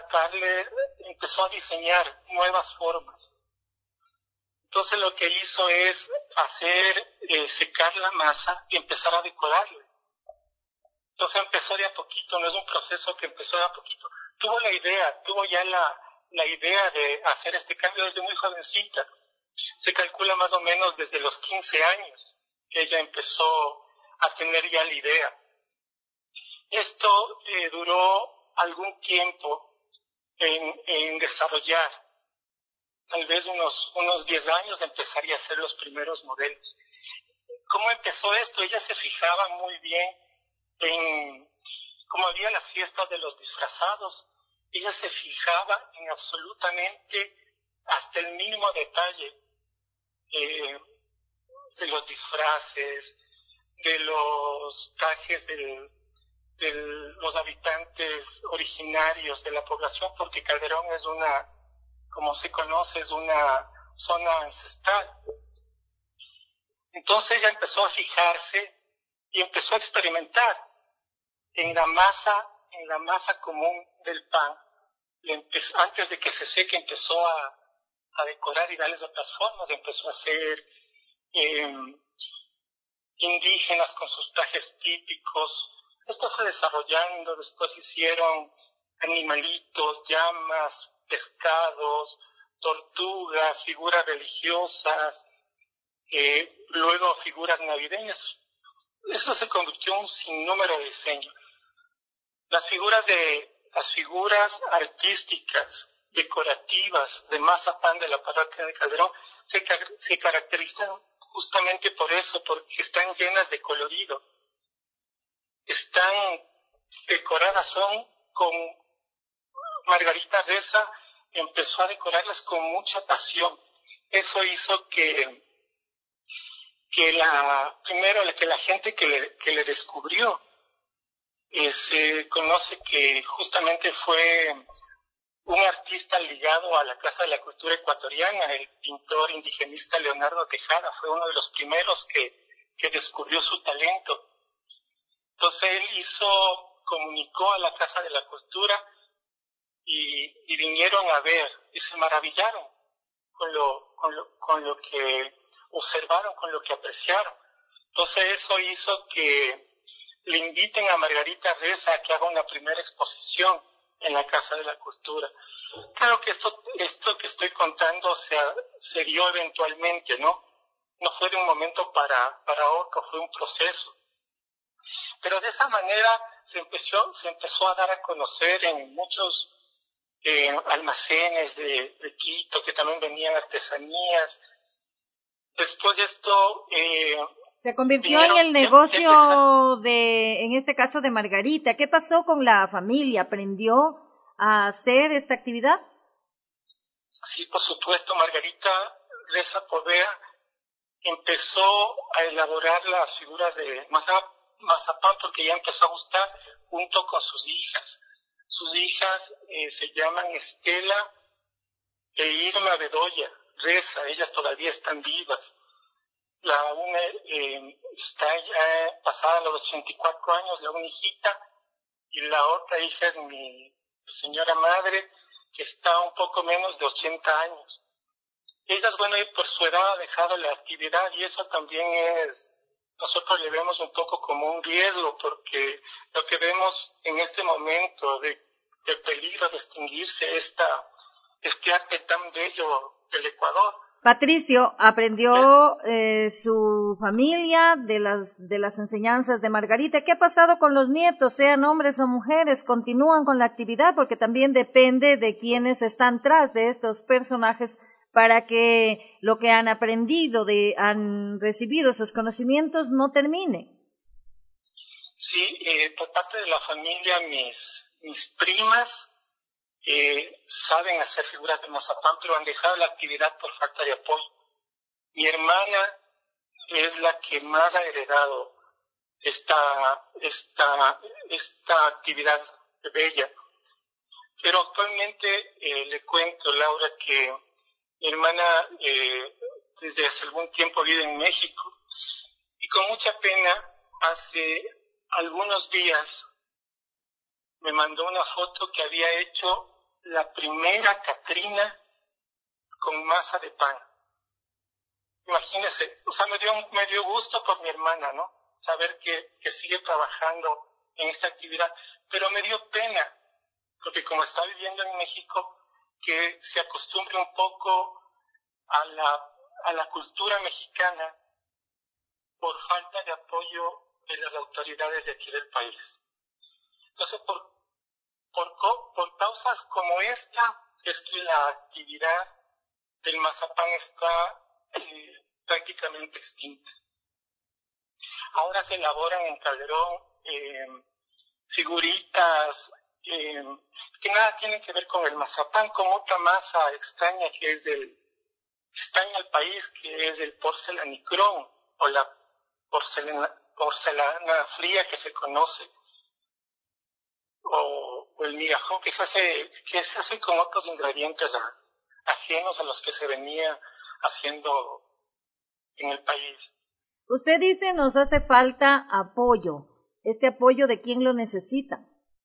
Speaker 22: a diseñar nuevas formas. Entonces lo que hizo es secar la masa y empezar a decorarles. Entonces empezó de a poquito, no es un proceso que empezó de a poquito. Tuvo ya la idea de hacer este cambio desde muy jovencita. Se calcula más o menos desde los 15 años que ella empezó a tener ya la idea. Esto duró algún tiempo en desarrollar. Tal vez unos 10 años empezaría a hacer los primeros modelos. ¿Cómo empezó esto? Ella se fijaba muy bien como había las fiestas de los disfrazados, ella se fijaba en absolutamente hasta el mínimo detalle de los disfraces, de los trajes de los habitantes originarios de la población, porque Calderón como se conoce, es una zona ancestral. Entonces ella empezó a fijarse y empezó a experimentar en la masa común del pan. Antes de que se seque, empezó a decorar y darles otras formas. Empezó a hacer indígenas con sus trajes típicos. Esto fue desarrollando, después hicieron animalitos, llamas, pescados, tortugas, figuras religiosas, luego figuras navideñas. Eso se convirtió en un sinnúmero de diseños. Las figuras artísticas, decorativas de mazapán de la parroquia de Calderón se caracterizan justamente por eso, porque están llenas de colorido. Están decoradas, Margarita Reza empezó a decorarlas con mucha pasión. Eso hizo que la gente que le descubrió, se conoce que justamente fue un artista ligado a la Casa de la Cultura Ecuatoriana, el pintor indigenista Leonardo Tejada, fue uno de los primeros que descubrió su talento. Entonces él comunicó a la Casa de la Cultura y vinieron a ver y se maravillaron con lo que observaron, con lo que apreciaron. Entonces eso hizo que le inviten a Margarita Reza a que haga una primera exposición en la Casa de la Cultura. Claro que esto que estoy contando se dio eventualmente, ¿no? No fue de un momento para otro, fue un proceso. Pero de esa manera se empezó a dar a conocer en muchos almacenes de Quito, que también venían artesanías. Después de esto...
Speaker 5: se convirtió en el negocio en este caso de Margarita. ¿Qué pasó con la familia? ¿Aprendió a hacer esta actividad?
Speaker 22: Sí, por supuesto. Margarita Reza Povea empezó a elaborar las figuras de mazapán porque ya empezó a gustar junto con sus hijas. Sus hijas se llaman Estela e Irma Bedoya Reza. Ellas todavía están vivas. La una está ya pasada los 84 años, la una hijita, y la otra hija es mi señora madre, que está un poco menos de 80 años. Ellas, bueno, por su edad ha dejado la actividad y eso también nosotros le vemos un poco como un riesgo, porque lo que vemos en este momento de peligro de extinguirse este arte tan bello del Ecuador.
Speaker 5: Patricio, aprendió su familia de las enseñanzas de Margarita. ¿Qué ha pasado con los nietos, sean hombres o mujeres? ¿Continúan con la actividad? Porque también depende de quienes están tras de estos personajes para que lo que han aprendido, han recibido esos conocimientos, no termine.
Speaker 22: Sí, por parte de la familia, mis primas saben hacer figuras de mazapán, pero han dejado la actividad por falta de apoyo. Mi hermana es la que más ha heredado esta actividad bella. Pero actualmente le cuento, Laura, que mi hermana desde hace algún tiempo vive en México y con mucha pena hace algunos días me mandó una foto que había hecho la primera Catrina con masa de pan. Imagínense, o sea, me dio gusto por mi hermana, ¿no? Saber que sigue trabajando en esta actividad, pero me dio pena, porque como está viviendo en México, que se acostumbre un poco a la cultura mexicana por falta de apoyo de las autoridades de aquí del país. Entonces, por causas como esta, es que la actividad del mazapán está prácticamente extinta. Ahora se elaboran en Calderón figuritas que nada tienen que ver con el mazapán, con otra masa extraña que es extraña al país, que es el porcelanicrón o la porcelana fría que se conoce, o el migajón que se hace con otros ingredientes ajenos a los que se venía haciendo en el país.
Speaker 5: Usted dice nos hace falta apoyo. ¿Este apoyo de quién lo necesita?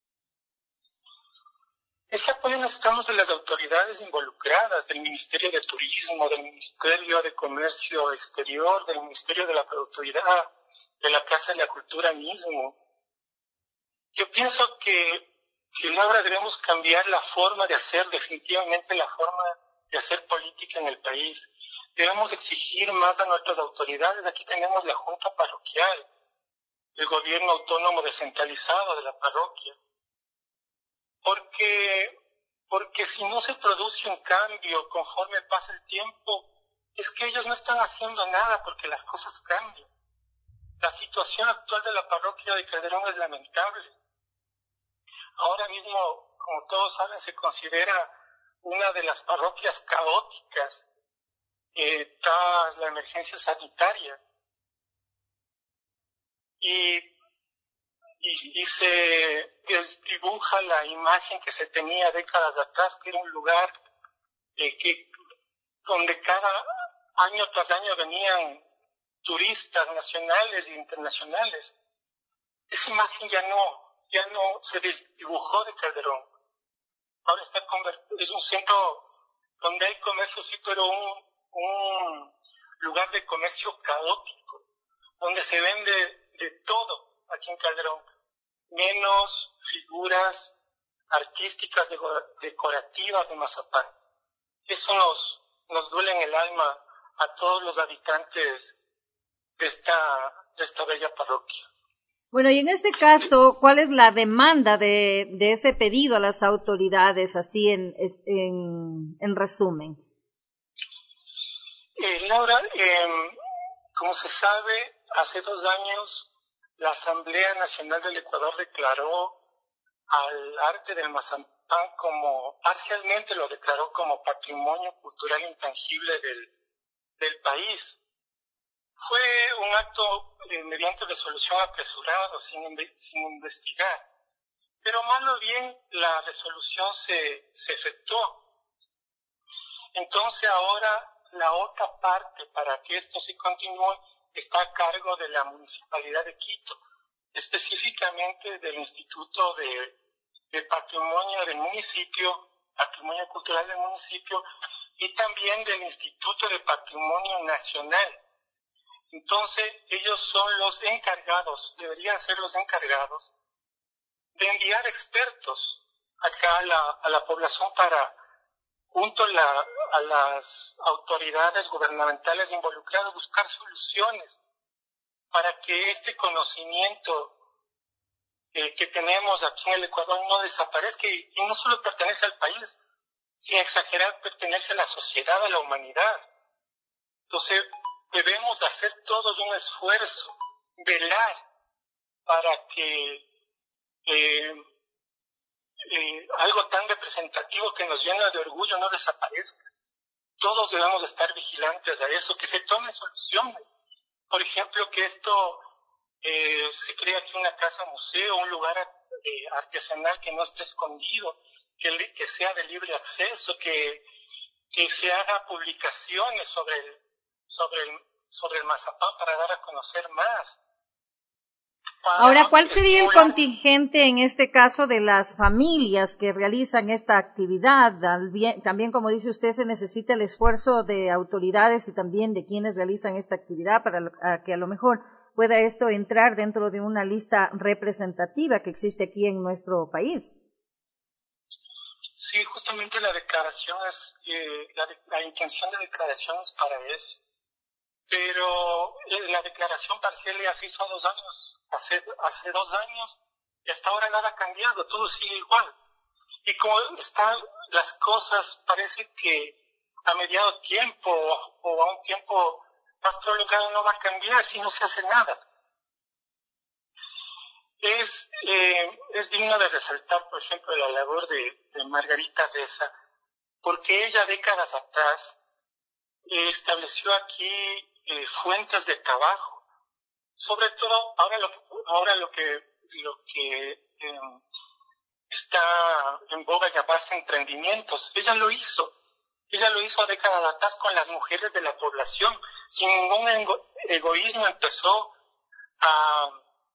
Speaker 22: Ese apoyo necesitamos de las autoridades involucradas, del Ministerio de Turismo, del Ministerio de Comercio Exterior, del Ministerio de la Productividad, de la Casa de la Cultura mismo. Yo pienso que ahora debemos cambiar la forma de hacer, definitivamente la forma de hacer política en el país. Debemos exigir más a nuestras autoridades. Aquí tenemos la Junta Parroquial, el gobierno autónomo descentralizado de la parroquia. Porque si no se produce un cambio conforme pasa el tiempo, es que ellos no están haciendo nada porque las cosas cambian. La situación actual de la parroquia de Calderón es lamentable. Ahora mismo, como todos saben, se considera una de las parroquias caóticas tras la emergencia sanitaria. Y se desdibuja la imagen que se tenía décadas atrás, que era un lugar donde cada año tras año venían turistas nacionales e internacionales. Esa imagen ya no se desdibujó de Calderón. Ahora es un centro donde hay comercio, sí, pero un lugar de comercio caótico, donde se vende de todo aquí en Calderón, menos figuras artísticas, decorativas de Mazapán. Eso nos duele en el alma a todos los habitantes de esta bella parroquia.
Speaker 5: Bueno, y en este caso, ¿cuál es la demanda de ese pedido a las autoridades, así en resumen?
Speaker 22: Laura, como se sabe, hace 2 años la Asamblea Nacional del Ecuador declaró al arte del Mazapán parcialmente lo declaró como patrimonio cultural intangible del país. Fue un acto mediante resolución apresurado, sin investigar. Pero más o bien la resolución se efectuó. Entonces ahora la otra parte para que esto se continúe está a cargo de la Municipalidad de Quito, específicamente del Instituto de Patrimonio del municipio, Patrimonio Cultural del municipio, y también del Instituto de Patrimonio Nacional. Entonces, ellos son los encargados, deberían ser los encargados de enviar expertos acá a la población para, junto a las autoridades gubernamentales involucradas, buscar soluciones para que este conocimiento que tenemos aquí en el Ecuador no desaparezca y no solo pertenece al país, sin exagerar, pertenece a la sociedad, a la humanidad. Entonces, debemos hacer todos un esfuerzo, velar para que algo tan representativo que nos llena de orgullo no desaparezca. Todos debemos estar vigilantes a eso, que se tomen soluciones. Por ejemplo, que esto se crea aquí una casa museo, un lugar artesanal que no esté escondido, que sea de libre acceso, que se haga publicaciones sobre el Mazapán para dar a conocer más.
Speaker 5: Ahora, ¿cuál sería el contingente en este caso de las familias que realizan esta actividad? También, como dice usted, se necesita el esfuerzo de autoridades y también de quienes realizan esta actividad para que a lo mejor pueda esto entrar dentro de una lista representativa que existe aquí en nuestro país.
Speaker 22: Sí, justamente la declaración es, la intención de declaración es para eso. Pero la declaración parcial ya se hizo 2 años, hace 2 años, y hasta ahora nada ha cambiado, todo sigue igual. Y como están las cosas, parece que a mediado tiempo o a un tiempo más prolongado no va a cambiar si no se hace nada. Es digno de resaltar, por ejemplo, la labor de Margarita Reza, porque ella décadas atrás estableció aquí fuentes de trabajo. Sobre todo, ahora lo que está en boga llamarse emprendimientos. Ella lo hizo décadas atrás con las mujeres de la población. Sin ningún egoísmo empezó a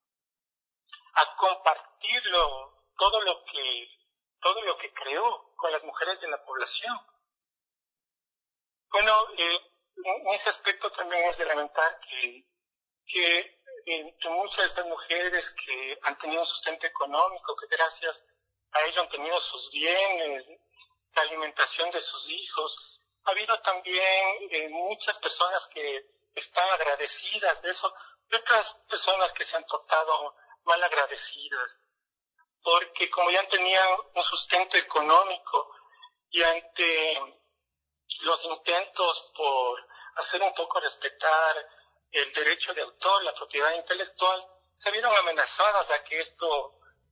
Speaker 22: compartirlo, todo lo que creó con las mujeres de la población. Bueno, en ese aspecto también es de lamentar que entre muchas de estas mujeres que han tenido un sustento económico, que gracias a ello han tenido sus bienes, la alimentación de sus hijos, ha habido también muchas personas que están agradecidas de eso, y otras personas que se han tratado mal agradecidas, porque como ya tenían un sustento económico y ante los intentos por hacer un poco respetar el derecho de autor, la propiedad intelectual, se vieron amenazadas a que esto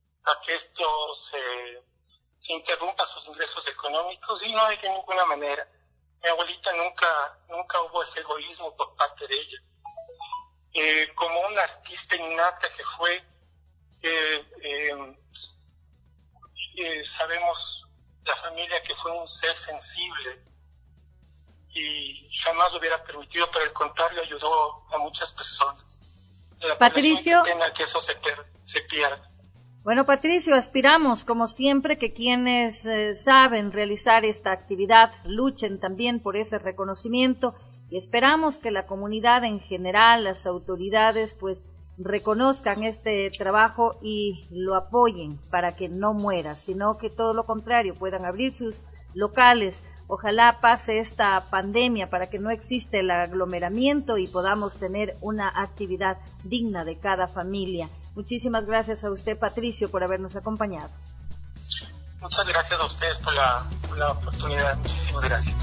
Speaker 22: se interrumpa sus ingresos económicos, y no hay de ninguna manera. Mi abuelita nunca hubo ese egoísmo por parte de ella. Como una artista innata que fue, sabemos la familia que fue un ser sensible y jamás lo hubiera permitido, pero al contrario ayudó a muchas personas.
Speaker 5: Patricio,
Speaker 22: qué pena que eso se pierda.
Speaker 5: Bueno, Patricio, aspiramos, como siempre, que quienes saben realizar esta actividad luchen también por ese reconocimiento y esperamos que la comunidad en general, las autoridades, pues reconozcan este trabajo y lo apoyen para que no muera, sino que todo lo contrario, puedan abrir sus locales. Ojalá pase esta pandemia para que no exista el aglomeramiento y podamos tener una actividad digna de cada familia. Muchísimas gracias a usted, Patricio, por habernos acompañado.
Speaker 22: Muchas gracias a ustedes por la oportunidad. Muchísimas gracias.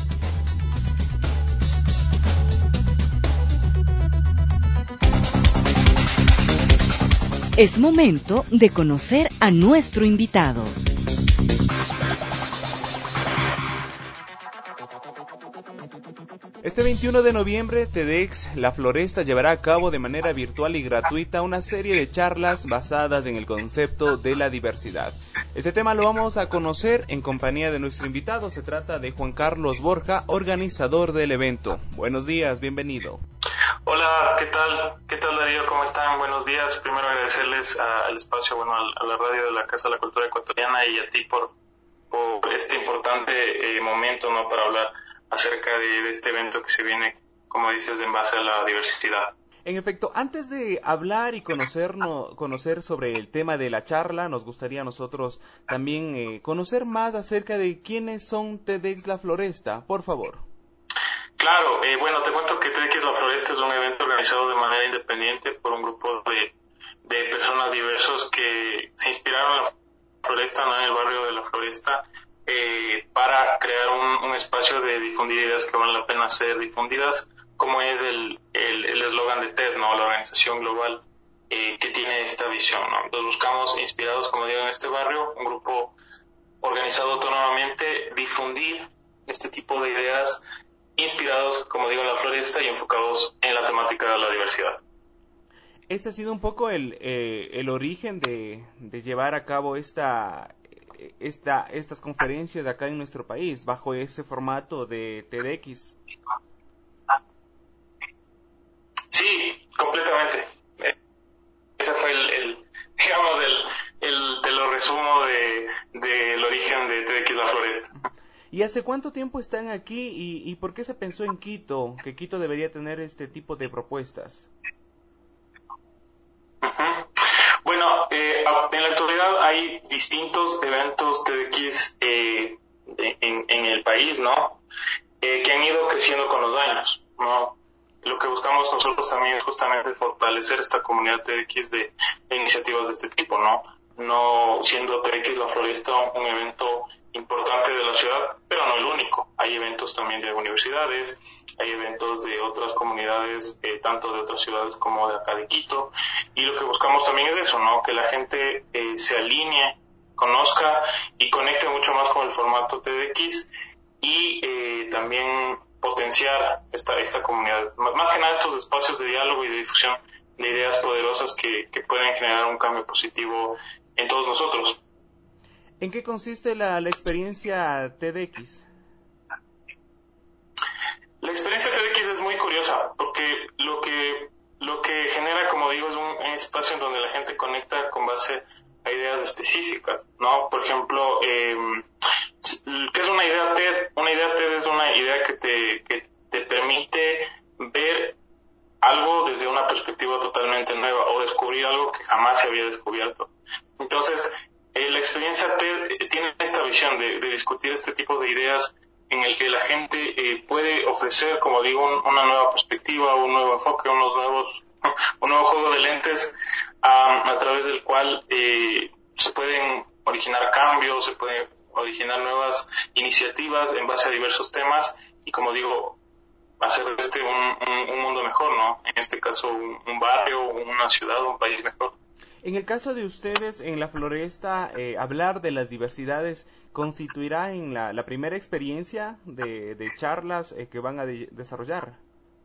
Speaker 4: Es momento de conocer a nuestro invitado.
Speaker 6: Este 21 de noviembre, TEDx La Floresta llevará a cabo de manera virtual y gratuita una serie de charlas basadas en el concepto de la diversidad. Este tema lo vamos a conocer en compañía de nuestro invitado. Se trata de Juan Carlos Borja, organizador del evento. Buenos días, bienvenido.
Speaker 8: Hola, ¿qué tal? ¿Qué tal, Darío? ¿Cómo están? Buenos días. Primero agradecerles al espacio, a la radio de la Casa de la Cultura Ecuatoriana y a ti por este importante momento, ¿no? Para hablar acerca de este evento que se viene, como dices, en base a la diversidad.
Speaker 6: En efecto, antes de hablar y conocer sobre el tema de la charla, nos gustaría a nosotros también conocer más acerca de quiénes son TEDx La Floresta, por favor.
Speaker 8: Claro, te cuento que TEDx La Floresta es un evento organizado de manera independiente por un grupo de personas diversos que se inspiraron en la Floresta, ¿no? En el barrio de La Floresta, para crear un espacio de difundir ideas que valen la pena ser difundidas, como es el eslogan de TED, ¿no? La organización global que tiene esta visión, ¿no? Entonces buscamos, inspirados, como digo, en este barrio, un grupo organizado autónomamente, difundir este tipo de ideas inspirados, como digo, en la floresta y enfocados en la temática de la diversidad.
Speaker 6: Este ha sido un poco el origen de llevar a cabo estas conferencias acá en nuestro país, bajo ese formato de TEDx.
Speaker 8: Sí, completamente. Ese fue te lo resumo del origen de TEDx La Floresta.
Speaker 6: ¿Y hace cuánto tiempo están aquí y por qué se pensó en Quito, que Quito debería tener este tipo de propuestas?
Speaker 8: Uh-huh. Bueno, en la actualidad hay distintos eventos TEDx en el país, ¿no? Que han ido creciendo con los años, ¿no? Lo que buscamos nosotros también es justamente fortalecer esta comunidad TEDx de iniciativas de este tipo, ¿no? No siendo TEDx La Floresta un evento importante de la ciudad, pero no el único. Hay eventos también de universidades, hay eventos de otras comunidades, tanto de otras ciudades como de acá de Quito, y lo que buscamos también es eso, ¿no? Que la gente se alinee, conozca y conecte mucho más con el formato TEDx y también potenciar esta comunidad. Más que nada estos espacios de diálogo y de difusión de ideas poderosas que pueden generar un cambio positivo en todos nosotros.
Speaker 6: ¿En qué consiste la experiencia TEDx?
Speaker 8: La experiencia TEDx es muy curiosa porque lo que genera, como digo, es un espacio en donde la gente conecta con base a ideas específicas, ¿no? Por ejemplo, ¿qué es una idea TED? Una idea TED es una idea que te permite ver algo desde una perspectiva totalmente nueva o descubrir algo que jamás se había descubierto. Entonces, la experiencia TED tiene esta visión de discutir este tipo de ideas en el que la gente puede ofrecer, como digo, una nueva perspectiva, un nuevo enfoque, un nuevo juego de lentes a través del cual se pueden originar cambios, se pueden originar nuevas iniciativas en base a diversos temas y, como digo, hacer un mundo mejor, ¿no? En este caso, un barrio, una ciudad, un país mejor.
Speaker 6: En el caso de ustedes en La Floresta, hablar de las diversidades constituirá en la primera experiencia de charlas que van a desarrollar.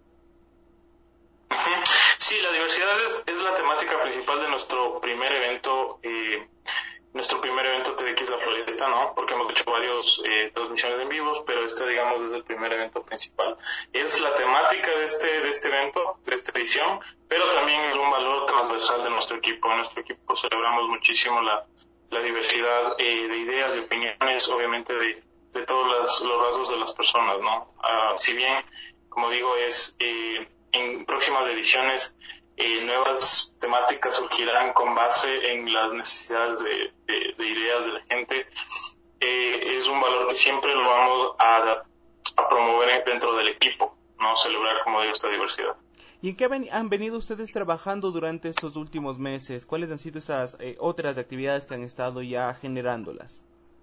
Speaker 8: Sí, la diversidad es la temática principal de nuestro primer evento TEDx La Floresta, ¿no? Porque hemos hecho varios transmisiones en vivos, pero digamos, es el primer evento principal. Es la temática de este evento, de esta edición, pero también es un valor transversal de nuestro equipo. En nuestro equipo celebramos muchísimo la diversidad de ideas, de opiniones, obviamente de todos los rasgos de las personas, ¿no? Si bien, como digo, en próximas ediciones nuevas temáticas surgirán con base en las necesidades de ideas de la gente. Es un valor que siempre lo vamos a promover dentro del equipo, ¿no? Celebrar, como digo, esta diversidad.
Speaker 6: ¿Y en qué han venido ustedes trabajando durante estos últimos meses? ¿Cuáles han sido esas otras actividades que han estado ya generándolas?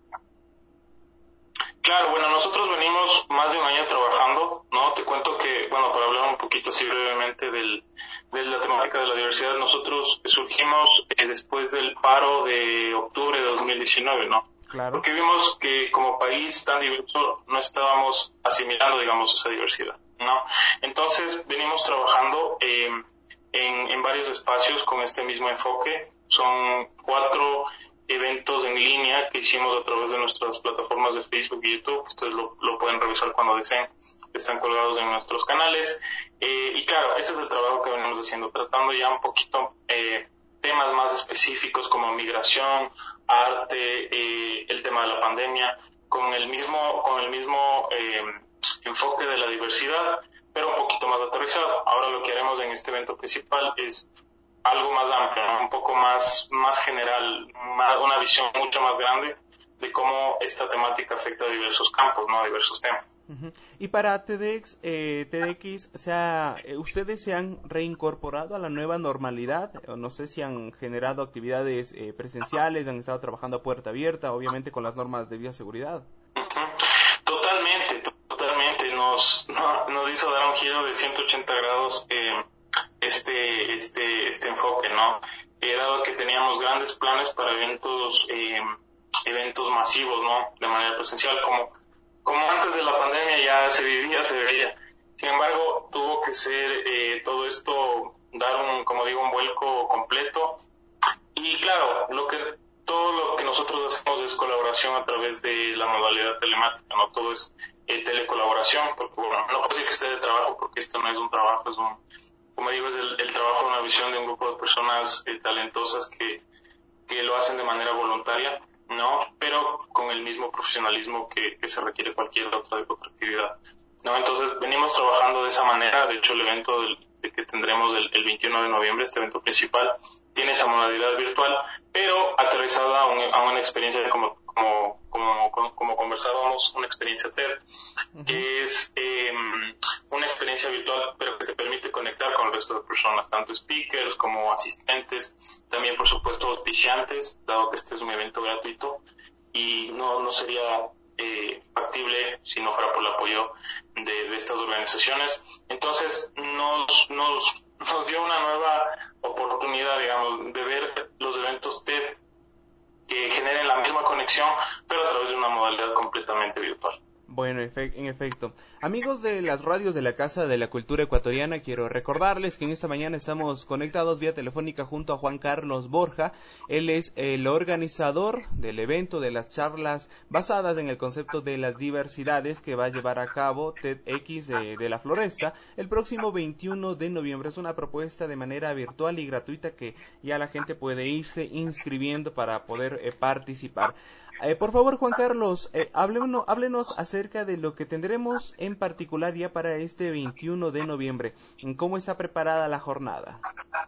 Speaker 8: Claro, bueno, nosotros venimos más de un año trabajando, ¿no? Te cuento que, bueno, para hablar un poquito así brevemente de la temática de la diversidad, nosotros surgimos después del paro de octubre de 2019, ¿no?
Speaker 6: Claro.
Speaker 8: Porque vimos que como país tan diverso no estábamos asimilando, digamos, esa diversidad, ¿no? Entonces venimos trabajando en varios espacios con este mismo enfoque. Son 4 eventos en línea que hicimos a través de nuestras plataformas de Facebook y YouTube. Ustedes lo pueden revisar cuando deseen, están colgados en nuestros canales. Y claro, ese es el trabajo que venimos haciendo, tratando ya un poquito temas más específicos como migración, arte, el tema de la pandemia, con el mismo enfoque de la diversidad, pero un poquito más aterrizado. Ahora lo que haremos en este evento principal es algo más amplio, ¿no? Un poco más general, una visión mucho más grande de cómo esta temática afecta a diversos campos, ¿no? A diversos temas.
Speaker 6: Uh-huh. Y para TEDx, ¿ustedes se han reincorporado a la nueva normalidad? No sé si han generado actividades presenciales, han estado trabajando a puerta abierta, obviamente con las normas de bioseguridad.
Speaker 8: Uh-huh. Totalmente. Nos hizo dar un giro de 180 grados este enfoque, ¿no? Dado que teníamos grandes planes para eventos masivos, ¿no? De manera presencial, como antes de la pandemia ya se veía. Sin embargo, tuvo que ser todo esto dar un vuelco completo. Y claro, todo lo que nosotros hacemos es colaboración a través de la modalidad telemática, ¿no? Todo es telecolaboración, porque bueno, no puedo decir que esté de trabajo, porque esto no es un trabajo, es como digo, es el trabajo de una visión de un grupo de personas talentosas que lo hacen de manera voluntaria, ¿no? Pero con el mismo profesionalismo que se requiere cualquier otra actividad, ¿no? Entonces venimos trabajando de esa manera. De hecho, el evento que tendremos el 21 de noviembre, este evento principal, tiene esa modalidad virtual, pero aterrizada a una experiencia como conversábamos, una experiencia TED, que es una experiencia virtual, pero que te permite conectar con el resto de personas, tanto speakers como asistentes, también por supuesto auspiciantes, dado que este es un evento gratuito y no sería factible si no fuera por el apoyo de estas organizaciones. Entonces nos dio una nueva oportunidad, digamos, de ver los eventos TED que generen la misma conexión, pero a través de una modalidad completamente virtual.
Speaker 6: Bueno, en efecto. Amigos de las radios de la Casa de la Cultura Ecuatoriana, quiero recordarles que en esta mañana estamos conectados vía telefónica junto a Juan Carlos Borja. Él es el organizador del evento, de las charlas basadas en el concepto de las diversidades que va a llevar a cabo TEDx de la Floresta el próximo 21 de noviembre. Es una propuesta de manera virtual y gratuita que ya la gente puede irse inscribiendo para poder participar. Por favor, Juan Carlos, háblenos acerca de lo que tendremos en particular ya para este 21 de noviembre. ¿Cómo está preparada la jornada?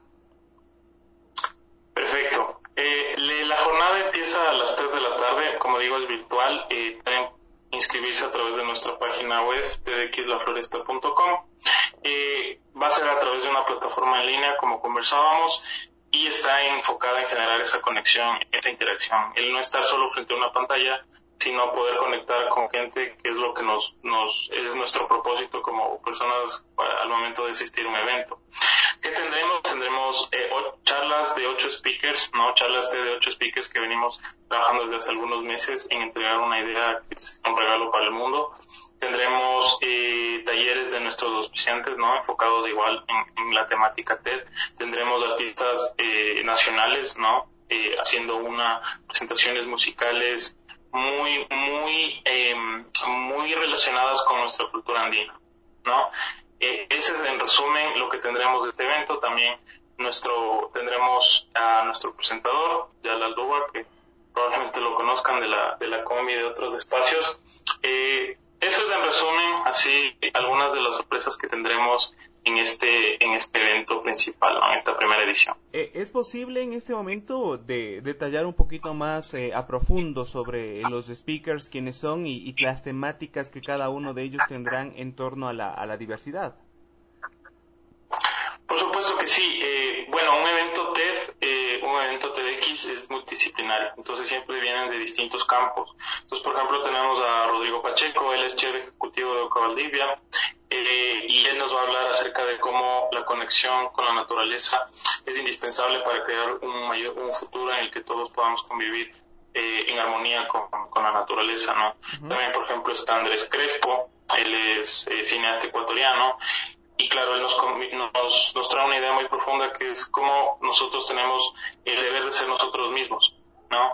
Speaker 8: Perfecto. La jornada empieza a las 3 de la tarde, como digo, es virtual. Pueden inscribirse a través de nuestra página web, tdxlafloresta.com. Va a ser a través de una plataforma en línea, como conversábamos, y está enfocada en generar esa conexión, esa interacción, el no estar solo frente a una pantalla, sino poder conectar con gente, que es lo que es nuestro propósito como personas al momento de asistir a un evento. ¿Qué tendremos? Tendremos charlas de 8 speakers, ¿no? Charlas de 8 speakers que venimos trabajando desde hace algunos meses en entregar una idea que es un regalo para el mundo. Tendremos talleres de nuestros auspiciantes, ¿no? Enfocados igual en la temática TED. Tendremos artistas nacionales, ¿no? Haciendo presentaciones musicales muy relacionadas con nuestra cultura andina, ¿no? Ese es en resumen lo que tendremos de este evento. También tendremos a nuestro presentador, Yalal Duba, que probablemente lo conozcan de la COMI y de otros espacios. Eso es en resumen, así, algunas de las sorpresas que tendremos en este evento principal, ¿no? En esta primera edición.
Speaker 6: ¿Es posible en este momento de detallar un poquito más a profundo sobre los speakers, quiénes son y las temáticas que cada uno de ellos tendrán en torno a la diversidad?
Speaker 8: Por supuesto que sí. Bueno, un evento TED, un evento TEDx es multidisciplinario, entonces siempre vienen de distintos campos. Entonces, por ejemplo, tenemos a Rodrigo Pacheco, él es chef ejecutivo de Oca Valdivia, y él nos va a hablar acerca de cómo la conexión con la naturaleza es indispensable para crear un futuro en el que todos podamos convivir en armonía con la naturaleza, ¿no? Uh-huh. También, por ejemplo, está Andrés Crespo, él es cineasta ecuatoriano, y claro, él nos trae una idea muy profunda, que es cómo nosotros tenemos el deber de ser nosotros mismos, ¿no?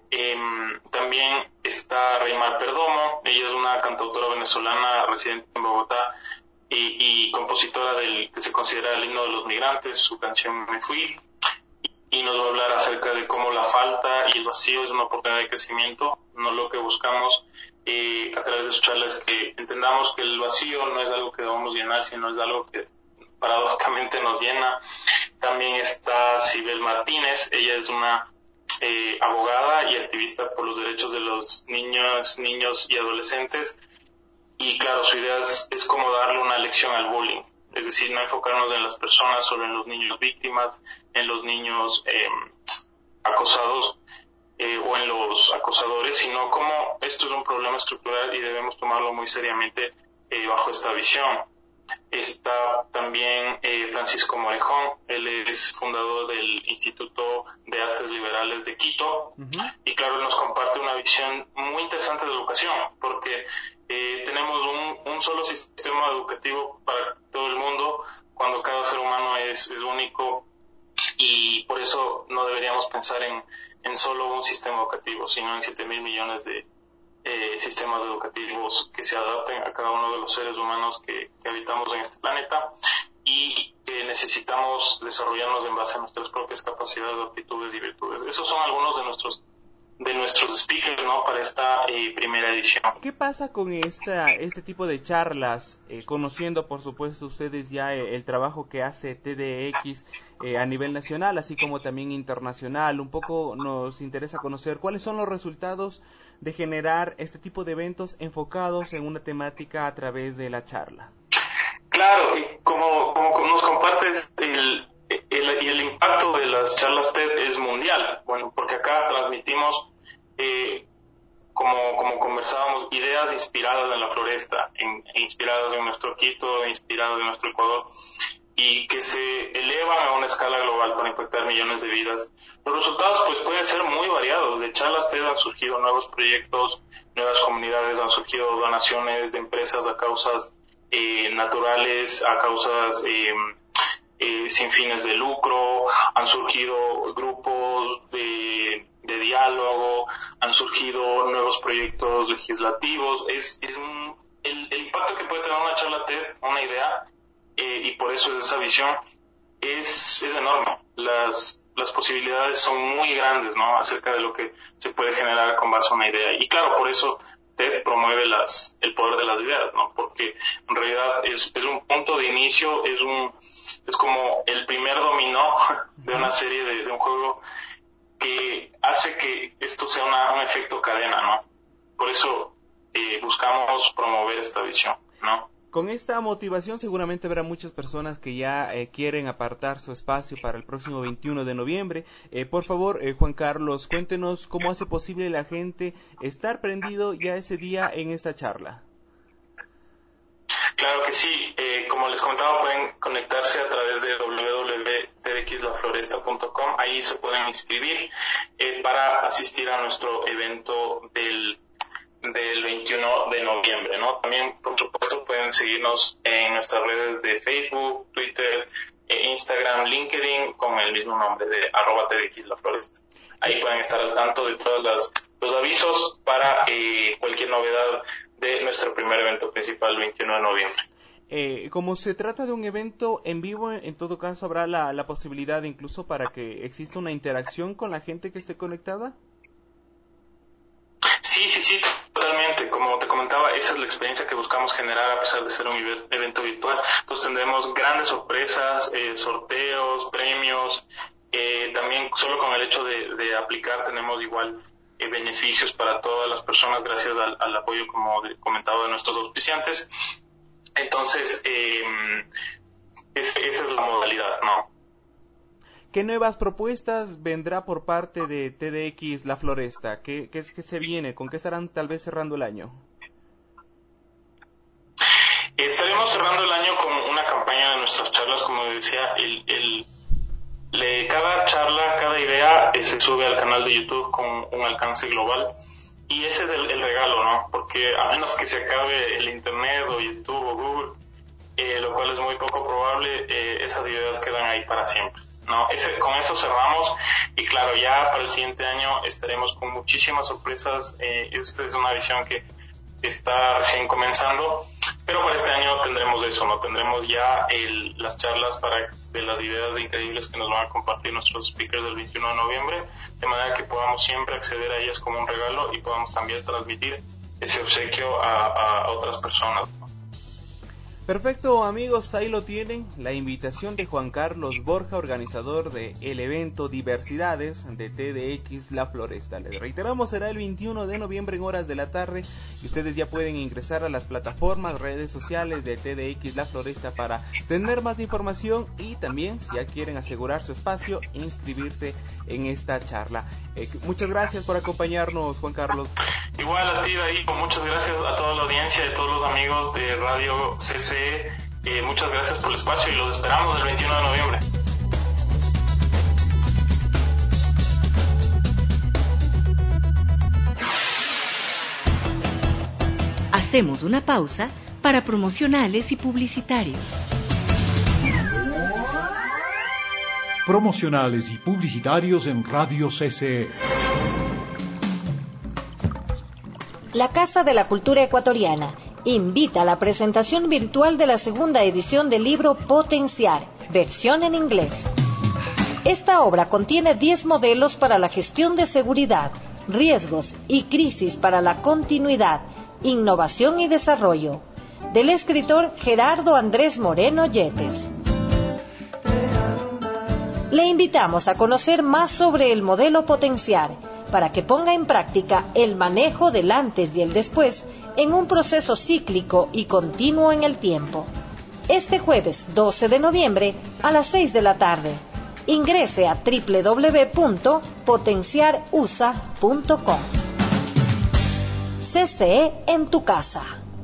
Speaker 8: También está Reymar Perdomo, ella es una cantautora venezolana residente en Bogotá y compositora del que se considera el himno de los migrantes, su canción Me Fui, y nos va a hablar acerca de cómo la falta y el vacío es una oportunidad de crecimiento. No, lo que buscamos a través de su charla es que entendamos que el vacío no es algo que debamos llenar, sino es algo que paradójicamente nos llena. También está Sibel Martínez, ella es una abogada y activista por los derechos de los niños y adolescentes, y claro, su idea es como darle una lección al bullying, es decir, no enfocarnos en las personas, solo en los niños víctimas, en los niños acosados o en los acosadores, sino como esto es un problema estructural y debemos tomarlo muy seriamente bajo esta visión. Está también Francisco Morejón, él es fundador del Instituto de Artes Liberales de Quito, uh-huh. Y claro, él nos comparte una visión muy interesante de educación, porque tenemos un solo sistema educativo para todo el mundo, cuando cada ser humano es único, y por eso no deberíamos pensar en solo un sistema educativo, sino en 7.000 millones de sistemas educativos que se adapten a cada uno de los seres humanos que habitamos en este planeta, y que necesitamos desarrollarnos en base a nuestras propias capacidades, aptitudes y virtudes. Esos son algunos de nuestros speakers, ¿no?, para esta primera edición.
Speaker 6: ¿Qué pasa con este tipo de charlas, conociendo por supuesto ustedes ya el trabajo que hace TEDx a nivel nacional, así como también internacional? Un poco nos interesa conocer cuáles son los resultados de generar este tipo de eventos enfocados en una temática a través de la charla.
Speaker 8: Claro, y como nos compartes, el impacto de las charlas TED es mundial. Bueno, porque acá transmitimos, como conversábamos, ideas inspiradas en la floresta, inspiradas en nuestro Quito, inspiradas en nuestro Ecuador, y que se elevan a una escala global para impactar millones de vidas. Los resultados pues pueden ser muy variados. De charlas TED han surgido nuevos proyectos, nuevas comunidades, han surgido donaciones de empresas a causas naturales, a causas sin fines de lucro, han surgido grupos de diálogo, han surgido nuevos proyectos legislativos. El impacto que puede tener una charla TED, una idea, y por eso es esa visión, es enorme. Las posibilidades son muy grandes, ¿no?, acerca de lo que se puede generar con base a una idea. Y claro, por eso TED promueve el poder de las ideas, ¿no?, porque en realidad es un punto de inicio, es como el primer dominó de una serie de un juego que hace que esto sea un efecto cadena, ¿no? Por eso buscamos promover esta visión, ¿no?
Speaker 6: Con esta motivación seguramente habrá muchas personas que ya quieren apartar su espacio para el próximo 21 de noviembre. Por favor, Juan Carlos, cuéntenos cómo hace posible la gente estar prendido ya ese día en esta charla.
Speaker 8: Claro que sí. Como les comentaba, pueden conectarse a través de www.tdxlafloresta.com. Ahí se pueden inscribir para asistir a nuestro evento del 21 de noviembre, ¿no? También, por supuesto, pueden seguirnos en nuestras redes de Facebook, Twitter, Instagram, LinkedIn, con el mismo nombre de @tdxlafloresta. Ahí pueden estar al tanto de todos los avisos para cualquier novedad de nuestro primer evento principal, el 21 de noviembre.
Speaker 6: Como se trata de un evento en vivo, en todo caso, ¿habrá la posibilidad incluso para que exista una interacción con la gente que esté conectada?
Speaker 8: Sí, totalmente. Como te comentaba, esa es la experiencia que buscamos generar a pesar de ser un evento virtual. Entonces tendremos grandes sorpresas, sorteos, premios. También solo con el hecho de aplicar tenemos igual beneficios para todas las personas gracias al apoyo, como comentado, de nuestros auspiciantes. Entonces, esa es la modalidad, ¿no?
Speaker 6: ¿Qué nuevas propuestas vendrá por parte de TEDx La Floresta? ¿Qué se viene? ¿Con qué estarán tal vez cerrando el año?
Speaker 8: Estaremos cerrando el año con una campaña de nuestras charlas, como decía, cada charla, cada idea se sube al canal de YouTube con un alcance global, y ese es el regalo, ¿no? Porque a menos que se acabe el internet o YouTube o Google, lo cual es muy poco probable, esas ideas quedan ahí para siempre, ¿no? Con eso cerramos, y claro, ya para el siguiente año estaremos con muchísimas sorpresas. Esta es una visión que está recién comenzando, pero para este año tendremos eso, ¿no? Tendremos ya las charlas de las ideas increíbles que nos van a compartir nuestros speakers del 21 de noviembre, de manera que podamos siempre acceder a ellas como un regalo y podamos también transmitir ese obsequio a otras personas.
Speaker 6: Perfecto, amigos, ahí lo tienen, la invitación de Juan Carlos Borja, organizador del evento Diversidades de TEDx La Floresta. Les reiteramos, será el 21 de noviembre en horas de la tarde, y ustedes ya pueden ingresar a las plataformas, redes sociales de TEDx La Floresta para tener más información, y también, si ya quieren asegurar su espacio, inscribirse en esta charla. Muchas gracias por acompañarnos, Juan Carlos.
Speaker 8: Igual a ti, David, muchas gracias a toda la audiencia, a todos los amigos de Radio CCE, muchas gracias por el espacio y los esperamos el 21 de noviembre.
Speaker 4: Hacemos una pausa para promocionales y publicitarios.
Speaker 3: Promocionales y publicitarios en Radio CCE.
Speaker 5: La Casa de la Cultura Ecuatoriana invita a la presentación virtual de la segunda edición del libro Potenciar, versión en inglés. Esta obra contiene 10 modelos para la gestión de seguridad, riesgos y crisis para la continuidad, innovación y desarrollo, del escritor Gerardo Andrés Moreno Yetes. Le invitamos a conocer más sobre el modelo Potenciar, para que ponga en práctica el manejo del antes y el después en un proceso cíclico y continuo en el tiempo. Este jueves 12 de noviembre a las 6 de la tarde. Ingrese a www.potenciarusa.com. CCE en tu casa.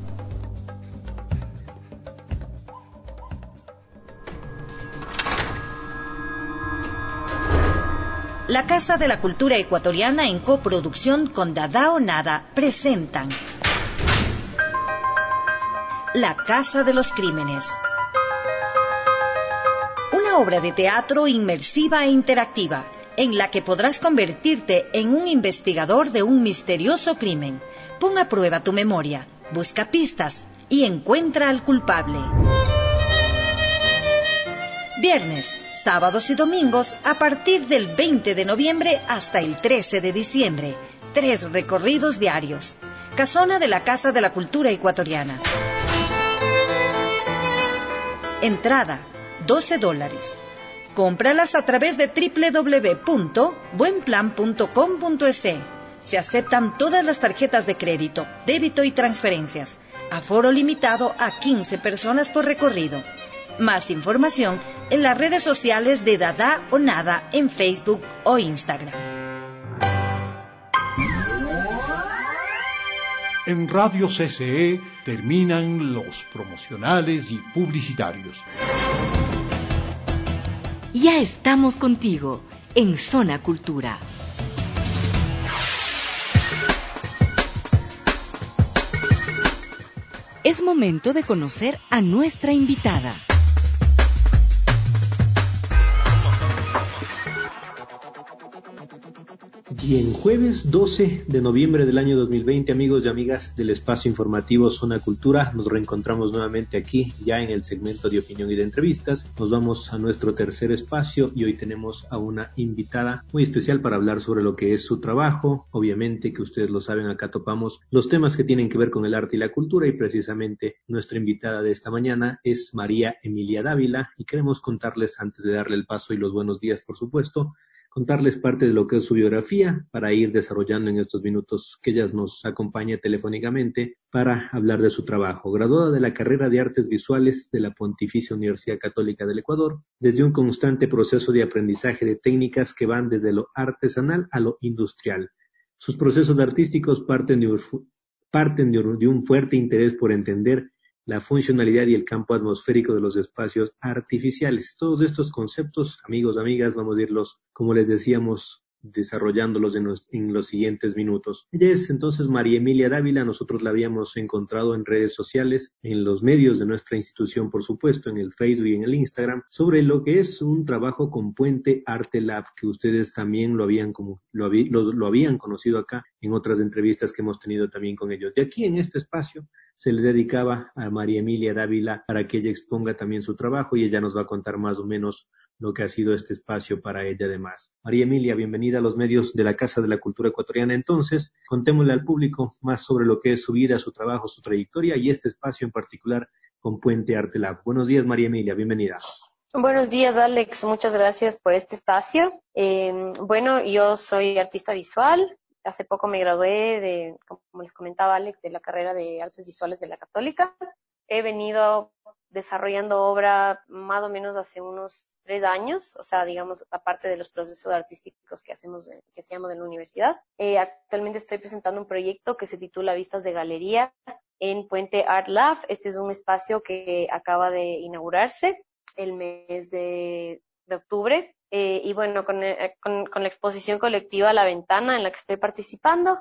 Speaker 5: La Casa de la Cultura Ecuatoriana, en coproducción con Dada o Nada, presentan La Casa de los Crímenes. Una obra de teatro inmersiva e interactiva, en la que podrás convertirte en un investigador de un misterioso crimen. Pon a prueba tu memoria, busca pistas y encuentra al culpable. Viernes, sábados y domingos a partir del 20 de noviembre hasta el 13 de diciembre. 3 recorridos diarios. Casona de la Casa de la Cultura Ecuatoriana. Entrada, $12. Cómpralas a través de www.buenplan.com.es. Se aceptan todas las tarjetas de crédito, débito y transferencias. Aforo limitado a 15 personas por recorrido. Más información en las redes sociales de Dada o Nada en Facebook o Instagram.
Speaker 3: En Radio CCE terminan los promocionales y publicitarios.
Speaker 4: Ya estamos contigo en Zona Cultura. Es momento de conocer a nuestra invitada.
Speaker 7: Bien, jueves 12 de noviembre del año 2020, amigos y amigas del espacio informativo Zona Cultura, nos reencontramos nuevamente aquí, ya en el segmento de opinión y de entrevistas. Nos vamos a nuestro tercer espacio y hoy tenemos a una invitada muy especial para hablar sobre lo que es su trabajo. Obviamente que ustedes lo saben, acá topamos los temas que tienen que ver con el arte y la cultura, y precisamente nuestra invitada de esta mañana es María Emilia Dávila, y queremos contarles, antes de darle el paso y los buenos días, por supuesto, contarles parte de lo que es su biografía para ir desarrollando en estos minutos que ella nos acompañe telefónicamente para hablar de su trabajo. Graduada de la carrera de Artes Visuales de la Pontificia Universidad Católica del Ecuador, desde un constante proceso de aprendizaje de técnicas que van desde lo artesanal a lo industrial. Sus procesos artísticos parten de un fuerte interés por entender la funcionalidad y el campo atmosférico de los espacios artificiales. Todos estos conceptos, amigos, amigas, vamos a irlos, como les decíamos, desarrollándolos en los siguientes minutos. Ella es entonces María Emilia Dávila. Nosotros la habíamos encontrado en redes sociales, en los medios de nuestra institución, por supuesto, en el Facebook y en el Instagram, sobre lo que es un trabajo con Puente Arte Lab, que ustedes también lo habían conocido acá en otras entrevistas que hemos tenido también con ellos. Y aquí en este espacio se le dedicaba a María Emilia Dávila para que ella exponga también su trabajo, y ella nos va a contar más o menos lo que ha sido este espacio para ella además. María Emilia, bienvenida a los medios de la Casa de la Cultura Ecuatoriana. Entonces, contémosle al público más sobre lo que es su vida, su trabajo, su trayectoria y este espacio en particular con Puente Arte Lab. Buenos días, María Emilia, bienvenida.
Speaker 9: Buenos días, Alex. Muchas gracias por este espacio. Bueno, yo soy artista visual. Hace poco me gradué como les comentaba Alex, de la carrera de Artes Visuales de la Católica. He venido desarrollando obra más o menos hace unos 3 años, o sea, digamos, aparte de los procesos artísticos que hacíamos en la universidad. Actualmente estoy presentando un proyecto que se titula Vistas de Galería en Puente Art Lab. Este es un espacio que acaba de inaugurarse el mes de octubre. Y bueno, con la exposición colectiva La Ventana en la que estoy participando,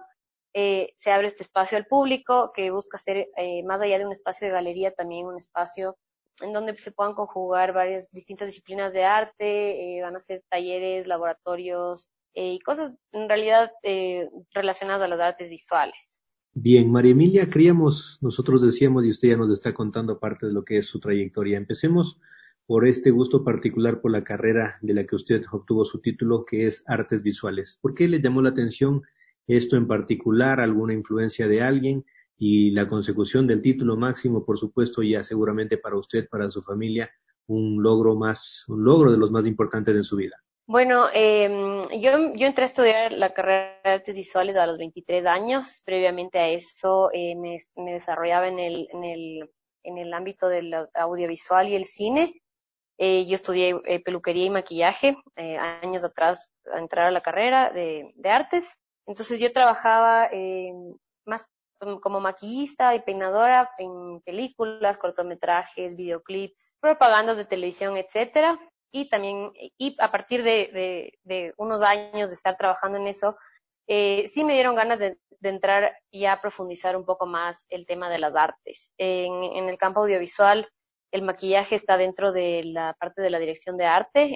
Speaker 9: se abre este espacio al público que busca ser, más allá de un espacio de galería, también un espacio en donde se puedan conjugar varias distintas disciplinas de arte. Van a ser talleres, laboratorios y cosas en realidad relacionadas a las artes visuales.
Speaker 7: Bien, María Emilia, nosotros decíamos, y usted ya nos está contando parte de lo que es su trayectoria. Empecemos por este gusto particular por la carrera de la que usted obtuvo su título, que es Artes Visuales. ¿Por qué le llamó la atención esto en particular? ¿Alguna influencia de alguien? Y la consecución del título máximo, por supuesto, ya seguramente para usted, para su familia, un logro de los más importantes de su vida.
Speaker 9: Bueno, yo entré a estudiar la carrera de Artes Visuales a los 23 años. Previamente a eso me desarrollaba en el ámbito del audiovisual y el cine. Yo estudié peluquería y maquillaje años atrás a entrar a la carrera de artes. Entonces yo trabajaba más como maquillista y peinadora en películas, cortometrajes, videoclips, propagandas de televisión, etcétera. Y también, a partir de unos años de estar trabajando en eso, sí me dieron ganas de entrar y a profundizar un poco más el tema de las artes. En el campo audiovisual, el maquillaje está dentro de la parte de la dirección de arte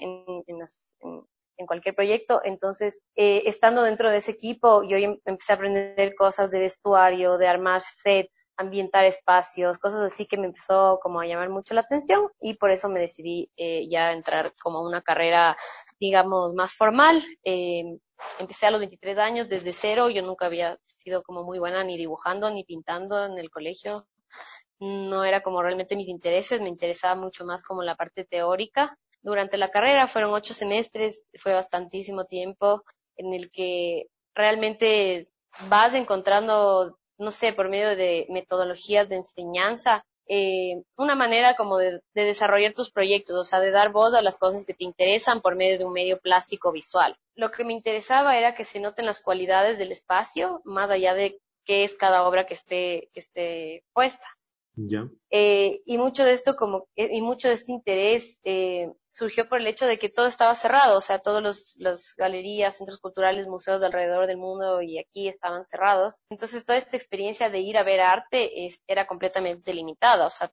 Speaker 9: en cualquier proyecto. Entonces, estando dentro de ese equipo, yo empecé a aprender cosas de vestuario, de armar sets, ambientar espacios, cosas así que me empezó como a llamar mucho la atención, y por eso me decidí ya entrar como una carrera, digamos, más formal. Empecé a los 23 años desde cero. Yo nunca había sido como muy buena ni dibujando ni pintando en el colegio. No era como realmente mis intereses, me interesaba mucho más como la parte teórica. Durante la carrera fueron 8 semestres, fue bastantísimo tiempo en el que realmente vas encontrando, no sé, por medio de metodologías de enseñanza, una manera como de desarrollar tus proyectos, o sea, de dar voz a las cosas que te interesan por medio de un medio plástico visual. Lo que me interesaba era que se noten las cualidades del espacio, más allá de qué es cada obra que esté puesta.
Speaker 10: Ya.
Speaker 9: Y mucho de esto y mucho de este interés surgió por el hecho de que todo estaba cerrado, o sea, las galerías, centros culturales, museos de alrededor del mundo y aquí estaban cerrados. Entonces toda esta experiencia de ir a ver arte era completamente limitada, o sea,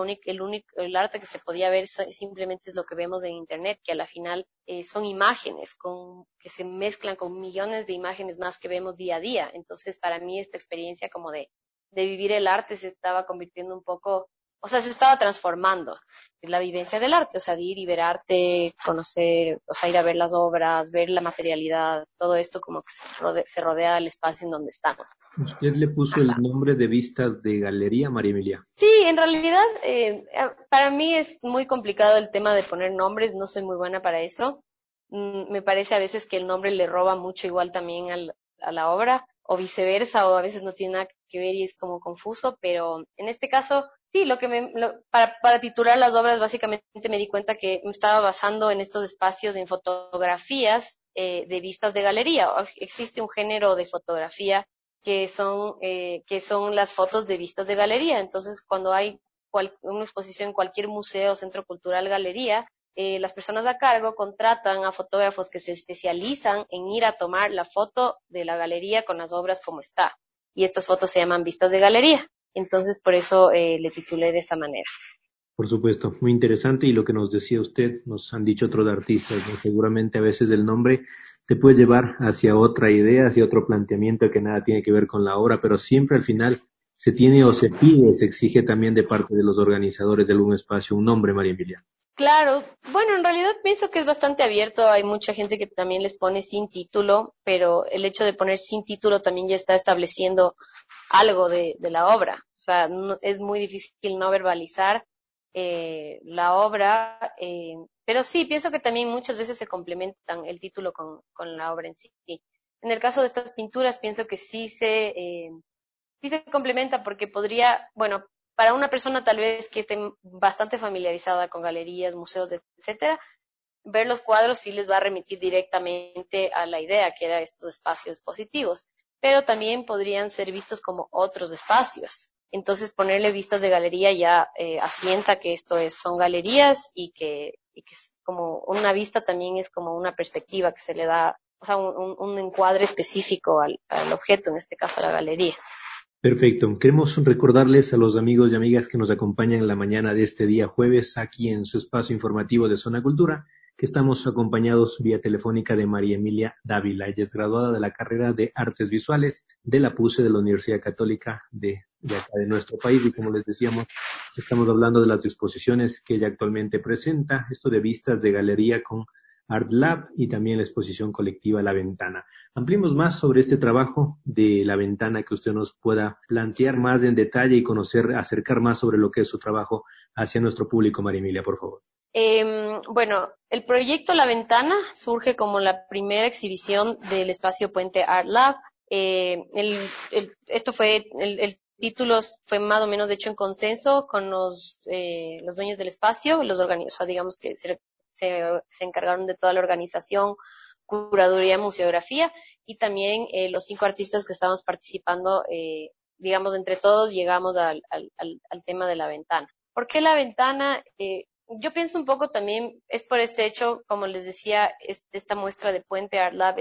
Speaker 9: el arte que se podía ver simplemente es lo que vemos en internet, que a la final son imágenes que se mezclan con millones de imágenes más que vemos día a día. Entonces para mí esta experiencia como de vivir el arte se estaba convirtiendo un poco, o sea, se estaba transformando en la vivencia del arte, o sea, de ir y ver arte, conocer, o sea, ir a ver las obras, ver la materialidad, todo esto como que se rodea el espacio en donde están.
Speaker 10: ¿Usted le puso el nombre de Vistas de Galería, María Emilia?
Speaker 9: Sí, en realidad, para mí es muy complicado el tema de poner nombres, no soy muy buena para eso. Me parece a veces que el nombre le roba mucho igual también a la obra, o viceversa, o a veces no tiene nada que ver y es como confuso, pero en este caso, sí, para titular las obras básicamente me di cuenta que me estaba basando en estos espacios, en fotografías de vistas de galería. Existe un género de fotografía que son las fotos de vistas de galería. Entonces, cuando hay una exposición en cualquier museo, centro cultural, galería, las personas a cargo contratan a fotógrafos que se especializan en ir a tomar la foto de la galería con las obras como está. Y estas fotos se llaman vistas de galería. Entonces, por eso le titulé de esa manera.
Speaker 10: Por supuesto, muy interesante. Y lo que nos decía usted, nos han dicho otros artistas, ¿no? Seguramente a veces el nombre te puede llevar hacia otra idea, hacia otro planteamiento que nada tiene que ver con la obra, pero siempre al final se tiene o se pide, se exige también de parte de los organizadores de algún espacio un nombre, María Emilia.
Speaker 9: Claro, bueno, en realidad pienso que es bastante abierto. Hay mucha gente que también les pone sin título, pero el hecho de poner sin título también ya está estableciendo algo de la obra. O sea, es muy difícil no verbalizar la obra, pero sí, pienso que también muchas veces se complementan el título con la obra en sí. En el caso de estas pinturas, pienso que sí se complementa porque podría, bueno, para una persona tal vez que esté bastante familiarizada con galerías, museos, etcétera, ver los cuadros sí les va a remitir directamente a la idea que eran estos espacios positivos, pero también podrían ser vistos como otros espacios. Entonces ponerle vistas de galería ya asienta que son galerías y que es como una vista también es como una perspectiva que se le da, o sea, un encuadre específico al objeto, en este caso a la galería.
Speaker 10: Perfecto. Queremos recordarles a los amigos y amigas que nos acompañan en la mañana de este día jueves aquí en su espacio informativo de Zona Cultura, que estamos acompañados vía telefónica de María Emilia Dávila. Ella es graduada de la carrera de Artes Visuales de la PUCE de la Universidad Católica de acá de nuestro país. Y como les decíamos, estamos hablando de las exposiciones que ella actualmente presenta, esto de vistas de galería con Art Lab y también la exposición colectiva La Ventana. Ampliemos más sobre este trabajo de La Ventana, que usted nos pueda plantear más en detalle y acercar más sobre lo que es su trabajo hacia nuestro público, María Emilia, por favor.
Speaker 9: Bueno, el proyecto La Ventana surge como la primera exhibición del espacio Puente Art Lab. El título fue más o menos hecho en consenso con los dueños del espacio, o sea, digamos que se encargaron de toda la organización, curaduría, museografía, y también los 5 artistas que estábamos participando, digamos, entre todos llegamos al tema de La Ventana. ¿Por qué La Ventana? Yo pienso un poco también, es por este hecho, como les decía, esta muestra de Puente Art Lab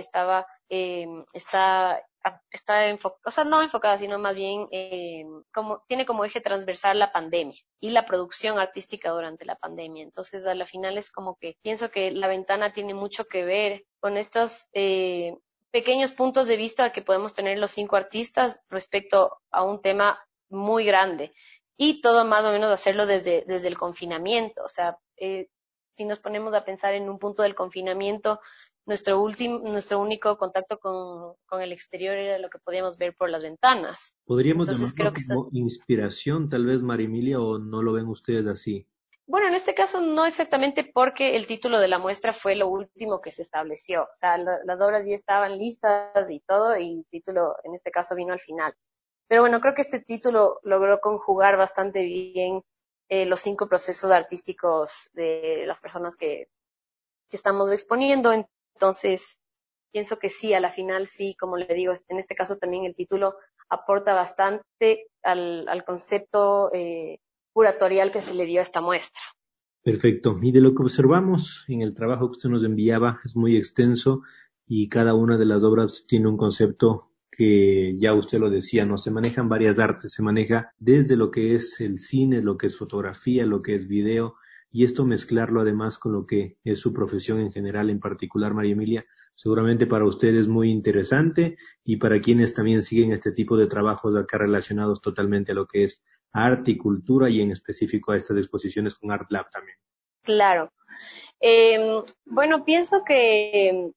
Speaker 9: o sea, no enfocada, sino más bien tiene como eje transversal la pandemia y la producción artística durante la pandemia. Entonces, a la final es como que pienso que La Ventana tiene mucho que ver con estos pequeños puntos de vista que podemos tener los 5 artistas respecto a un tema muy grande. Y todo más o menos hacerlo desde el confinamiento. O sea, si nos ponemos a pensar en un punto del confinamiento, nuestro único contacto con el exterior era lo que podíamos ver por las ventanas.
Speaker 10: ¿Podríamos llamarlo como inspiración, tal vez, María Emilia, o no lo ven ustedes así?
Speaker 9: Bueno, en este caso no exactamente, porque el título de la muestra fue lo último que se estableció. O sea, las obras ya estaban listas y todo, y el título en este caso vino al final. Pero bueno, creo que este título logró conjugar bastante bien los 5 procesos artísticos de las personas que estamos exponiendo. Entonces, pienso que sí, a la final sí, como le digo, en este caso también el título aporta bastante al concepto curatorial que se le dio a esta muestra.
Speaker 10: Perfecto. Y de lo que observamos en el trabajo que usted nos enviaba es muy extenso y cada una de las obras tiene un concepto que ya usted lo decía, no se manejan varias artes, se maneja desde lo que es el cine, lo que es fotografía, lo que es video, y esto mezclarlo además con lo que es su profesión en general, en particular, María Emilia, seguramente para usted es muy interesante y para quienes también siguen este tipo de trabajos acá relacionados totalmente a lo que es arte y cultura y en específico a estas exposiciones con Art Lab también.
Speaker 9: Claro. Bueno, pienso que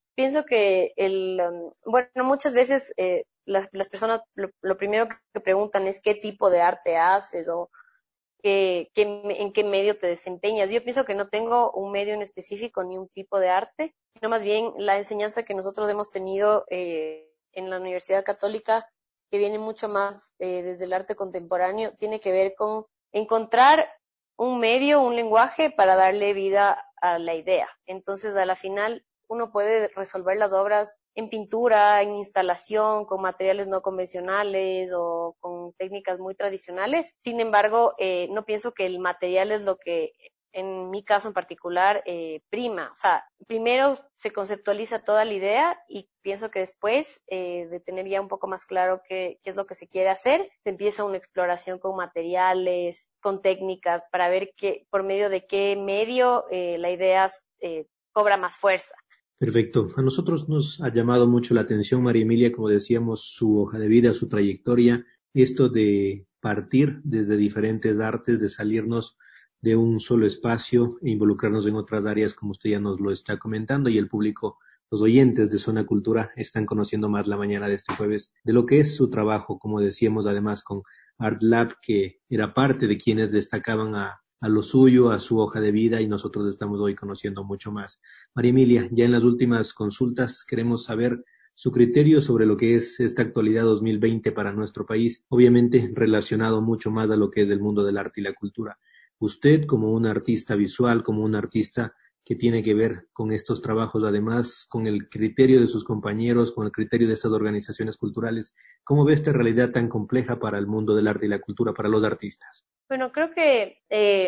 Speaker 9: bueno, muchas veces las personas lo primero que preguntan es qué tipo de arte haces o en qué medio te desempeñas. Yo pienso que no tengo un medio en específico ni un tipo de arte, sino más bien la enseñanza que nosotros hemos tenido en la Universidad Católica, que viene mucho más desde el arte contemporáneo, tiene que ver con encontrar un medio, un lenguaje para darle vida a la idea. Entonces, a la final, uno puede resolver las obras en pintura, en instalación, con materiales no convencionales o con técnicas muy tradicionales. Sin embargo, no pienso que el material es lo que, en mi caso en particular, prima. O sea, primero se conceptualiza toda la idea y pienso que después de tener ya un poco más claro qué es lo que se quiere hacer, se empieza una exploración con materiales, con técnicas, para ver por medio de qué medio la idea cobra más fuerza.
Speaker 10: Perfecto. A nosotros nos ha llamado mucho la atención, María Emilia, como decíamos, su hoja de vida, su trayectoria, esto de partir desde diferentes artes, de salirnos de un solo espacio e involucrarnos en otras áreas, como usted ya nos lo está comentando, y el público, los oyentes de Zona Cultura, están conociendo más la mañana de este jueves de lo que es su trabajo, como decíamos además con Art Lab, que era parte de quienes destacaban a lo suyo, a su hoja de vida, y nosotros estamos hoy conociendo mucho más. María Emilia, ya en las últimas consultas queremos saber su criterio sobre lo que es esta actualidad 2020 para nuestro país, obviamente relacionado mucho más a lo que es el mundo del arte y la cultura. Usted, como un artista visual, como un artista que tiene que ver con estos trabajos, además con el criterio de sus compañeros, con el criterio de estas organizaciones culturales, ¿cómo ve esta realidad tan compleja para el mundo del arte y la cultura, para los artistas?
Speaker 9: Bueno, creo que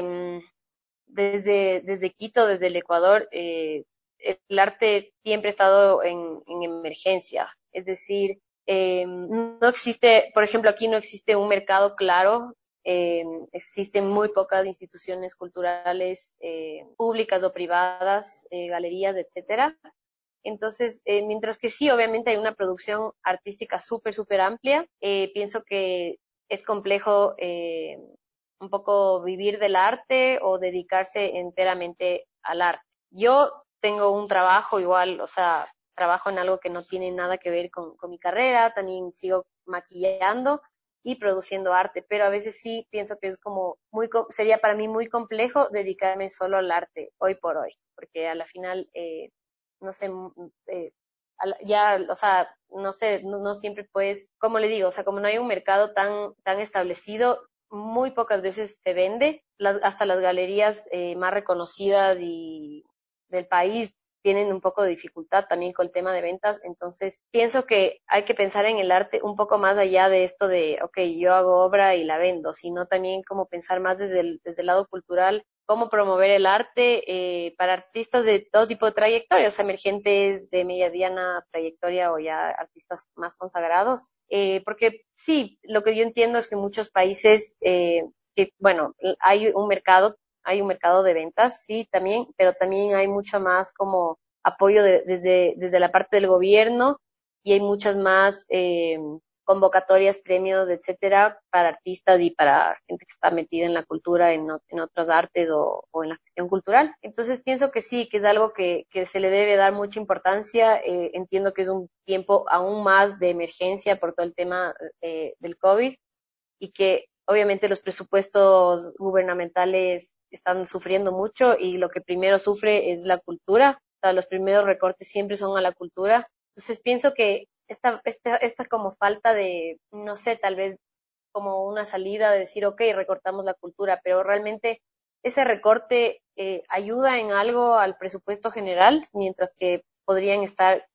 Speaker 9: desde Quito, desde el Ecuador, el arte siempre ha estado en emergencia. Es decir, no existe, por ejemplo, aquí no existe un mercado claro, existen muy pocas instituciones culturales públicas o privadas, galerías, etcétera. Entonces, mientras que sí, obviamente hay una producción artística súper amplia, pienso que es complejo un poco vivir del arte o dedicarse enteramente al arte. Yo tengo un trabajo igual, o sea, trabajo en algo que no tiene nada que ver con mi carrera, también sigo maquillando y produciendo arte, pero a veces sí pienso que es como sería para mí muy complejo dedicarme solo al arte hoy por hoy, porque a la final no sé, ya, o sea, no sé, no siempre puedes, como le digo, o sea, como no hay un mercado tan establecido, muy pocas veces se vende, hasta las galerías más reconocidas y del país tienen un poco de dificultad también con el tema de ventas, entonces pienso que hay que pensar en el arte un poco más allá de esto de, ok, yo hago obra y la vendo, sino también como pensar más desde el lado cultural, cómo promover el arte para artistas de todo tipo de trayectorias, emergentes, de mediana trayectoria o ya artistas más consagrados. Porque sí, lo que yo entiendo es que en muchos países, bueno, hay un mercado de ventas, sí, también, pero también hay mucho más como apoyo desde la parte del gobierno y hay muchas más convocatorias, premios, etcétera, para artistas y para gente que está metida en la cultura, en otras artes o en la gestión cultural. Entonces pienso que sí, que es algo que se le debe dar mucha importancia. Entiendo que es un tiempo aún más de emergencia por todo el tema del COVID y que obviamente los presupuestos gubernamentales están sufriendo mucho y lo que primero sufre es la cultura. O sea, los primeros recortes siempre son a la cultura. Entonces pienso que esta como falta de, no sé, tal vez como una salida de decir, ok, recortamos la cultura, pero realmente ese recorte ayuda en algo al presupuesto general, mientras que podrían estar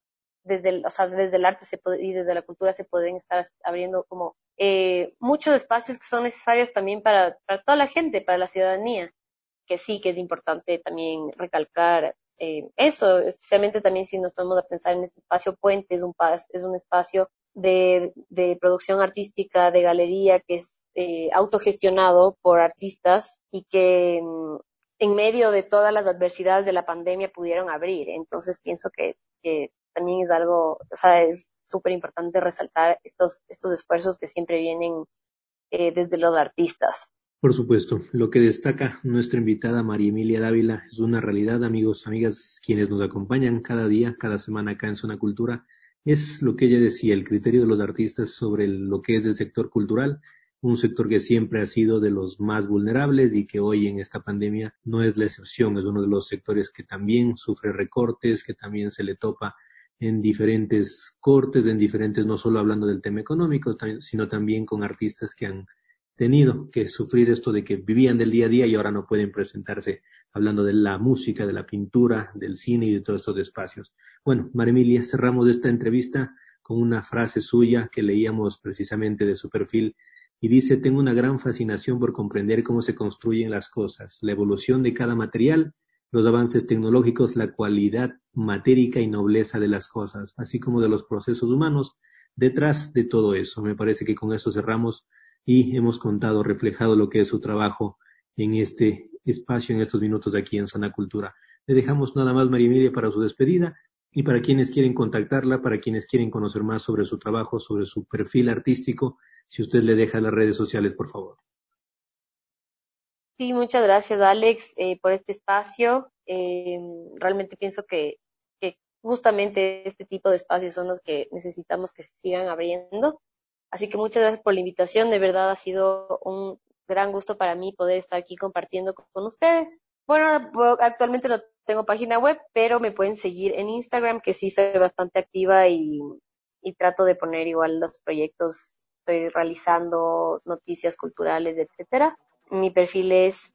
Speaker 9: desde el arte y desde la cultura se pueden estar abriendo como muchos espacios que son necesarios también para toda la gente, para la ciudadanía, que sí, que es importante también recalcar eso, especialmente también si nos ponemos a pensar en este espacio Puente, es un espacio de producción artística, de galería, que es autogestionado por artistas y que en medio de todas las adversidades de la pandemia pudieron abrir. Entonces pienso que también es algo, es súper importante resaltar estos esfuerzos que siempre vienen desde los artistas.
Speaker 10: Por supuesto, lo que destaca nuestra invitada María Emilia Dávila es una realidad, amigos, amigas, quienes nos acompañan cada día, cada semana acá en Zona Cultura, es lo que ella decía, el criterio de los artistas sobre lo que es el sector cultural, un sector que siempre ha sido de los más vulnerables y que hoy en esta pandemia no es la excepción, es uno de los sectores que también sufre recortes, que también se le topa en diferentes cortes, no solo hablando del tema económico, sino también con artistas que han tenido que sufrir esto de que vivían del día a día y ahora no pueden presentarse, hablando de la música, de la pintura, del cine y de todos estos espacios. Bueno, María Emilia, cerramos esta entrevista con una frase suya que leíamos precisamente de su perfil y dice: tengo una gran fascinación por comprender cómo se construyen las cosas, la evolución de cada material, los avances tecnológicos, la cualidad matérica y nobleza de las cosas, así como de los procesos humanos detrás de todo eso. Me parece que con eso cerramos y hemos contado, reflejado lo que es su trabajo en este espacio, en estos minutos de aquí en Zona Cultura. Le dejamos nada más, María Emilia, para su despedida y para quienes quieren contactarla, para quienes quieren conocer más sobre su trabajo, sobre su perfil artístico, si usted le deja las redes sociales, por favor.
Speaker 9: Sí, muchas gracias, Alex, por este espacio. Realmente pienso que justamente este tipo de espacios son los que necesitamos que se sigan abriendo. Así que muchas gracias por la invitación. De verdad ha sido un gran gusto para mí poder estar aquí compartiendo con ustedes. Bueno, actualmente no tengo página web, pero me pueden seguir en Instagram, que sí soy bastante activa y trato de poner igual los proyectos. Estoy realizando noticias culturales, etcétera. Mi perfil es,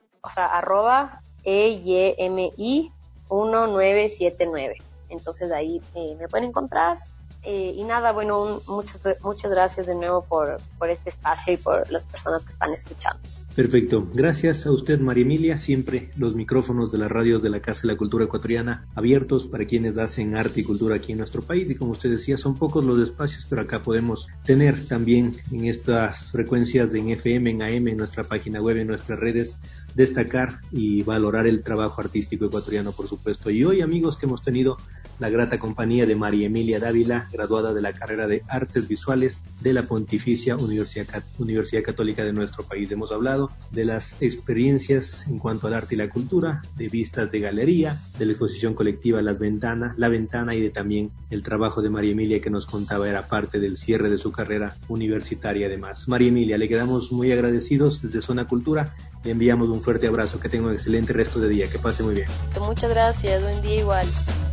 Speaker 9: @EYMI1979. Entonces ahí me pueden encontrar. Y nada, bueno, muchas gracias de nuevo por este espacio y por las personas que están escuchando.
Speaker 10: Perfecto. Gracias a usted, María Emilia. Siempre los micrófonos de las radios de la Casa de la Cultura Ecuatoriana abiertos para quienes hacen arte y cultura aquí en nuestro país. Y como usted decía, son pocos los espacios, pero acá podemos tener también en estas frecuencias en FM, en AM, en nuestra página web, en nuestras redes, destacar y valorar el trabajo artístico ecuatoriano, por supuesto. Y hoy, amigos, que hemos tenido la grata compañía de María Emilia Dávila, graduada de la carrera de Artes Visuales de la Pontificia Universidad Católica de nuestro país. Hemos hablado de las experiencias en cuanto al arte y la cultura, de vistas de galería, de la exposición colectiva La Ventana y de también el trabajo de María Emilia que nos contaba era parte del cierre de su carrera universitaria además. María Emilia, le quedamos muy agradecidos desde Zona Cultura, le enviamos un fuerte abrazo, que tenga un excelente resto de día, que pase muy bien.
Speaker 9: Muchas gracias, buen día igual.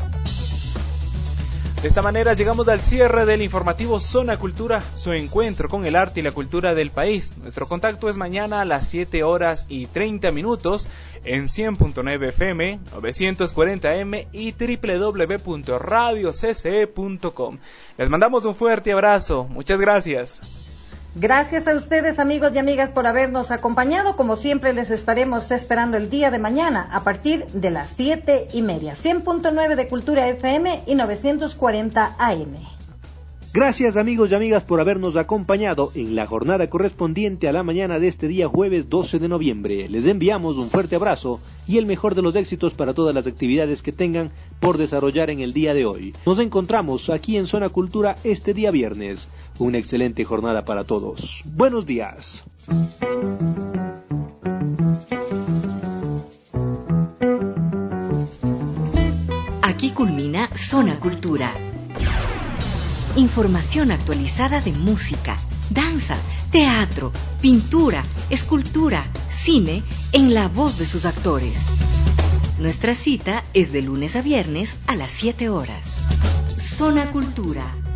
Speaker 6: De esta manera llegamos al cierre del informativo Zona Cultura, su encuentro con el arte y la cultura del país. Nuestro contacto es mañana a las 7:30 en 100.9 FM, 940 AM y www.radiocce.com. Les mandamos un fuerte abrazo. Muchas gracias.
Speaker 5: Gracias a ustedes, amigos y amigas, por habernos acompañado. Como siempre, les estaremos esperando el día de mañana a partir de las 7:30. 100.9 de Cultura FM y 940 AM.
Speaker 7: Gracias, amigos y amigas, por habernos acompañado en la jornada correspondiente a la mañana de este día jueves 12 de noviembre. Les enviamos un fuerte abrazo y el mejor de los éxitos para todas las actividades que tengan por desarrollar en el día de hoy. Nos encontramos aquí en Zona Cultura este día viernes. Una excelente jornada para todos. Buenos días.
Speaker 4: Aquí culmina Zona Cultura. Información actualizada de música, danza, teatro, pintura, escultura, cine, en la voz de sus actores. Nuestra cita es de lunes a viernes a las 7 horas. Zona Cultura.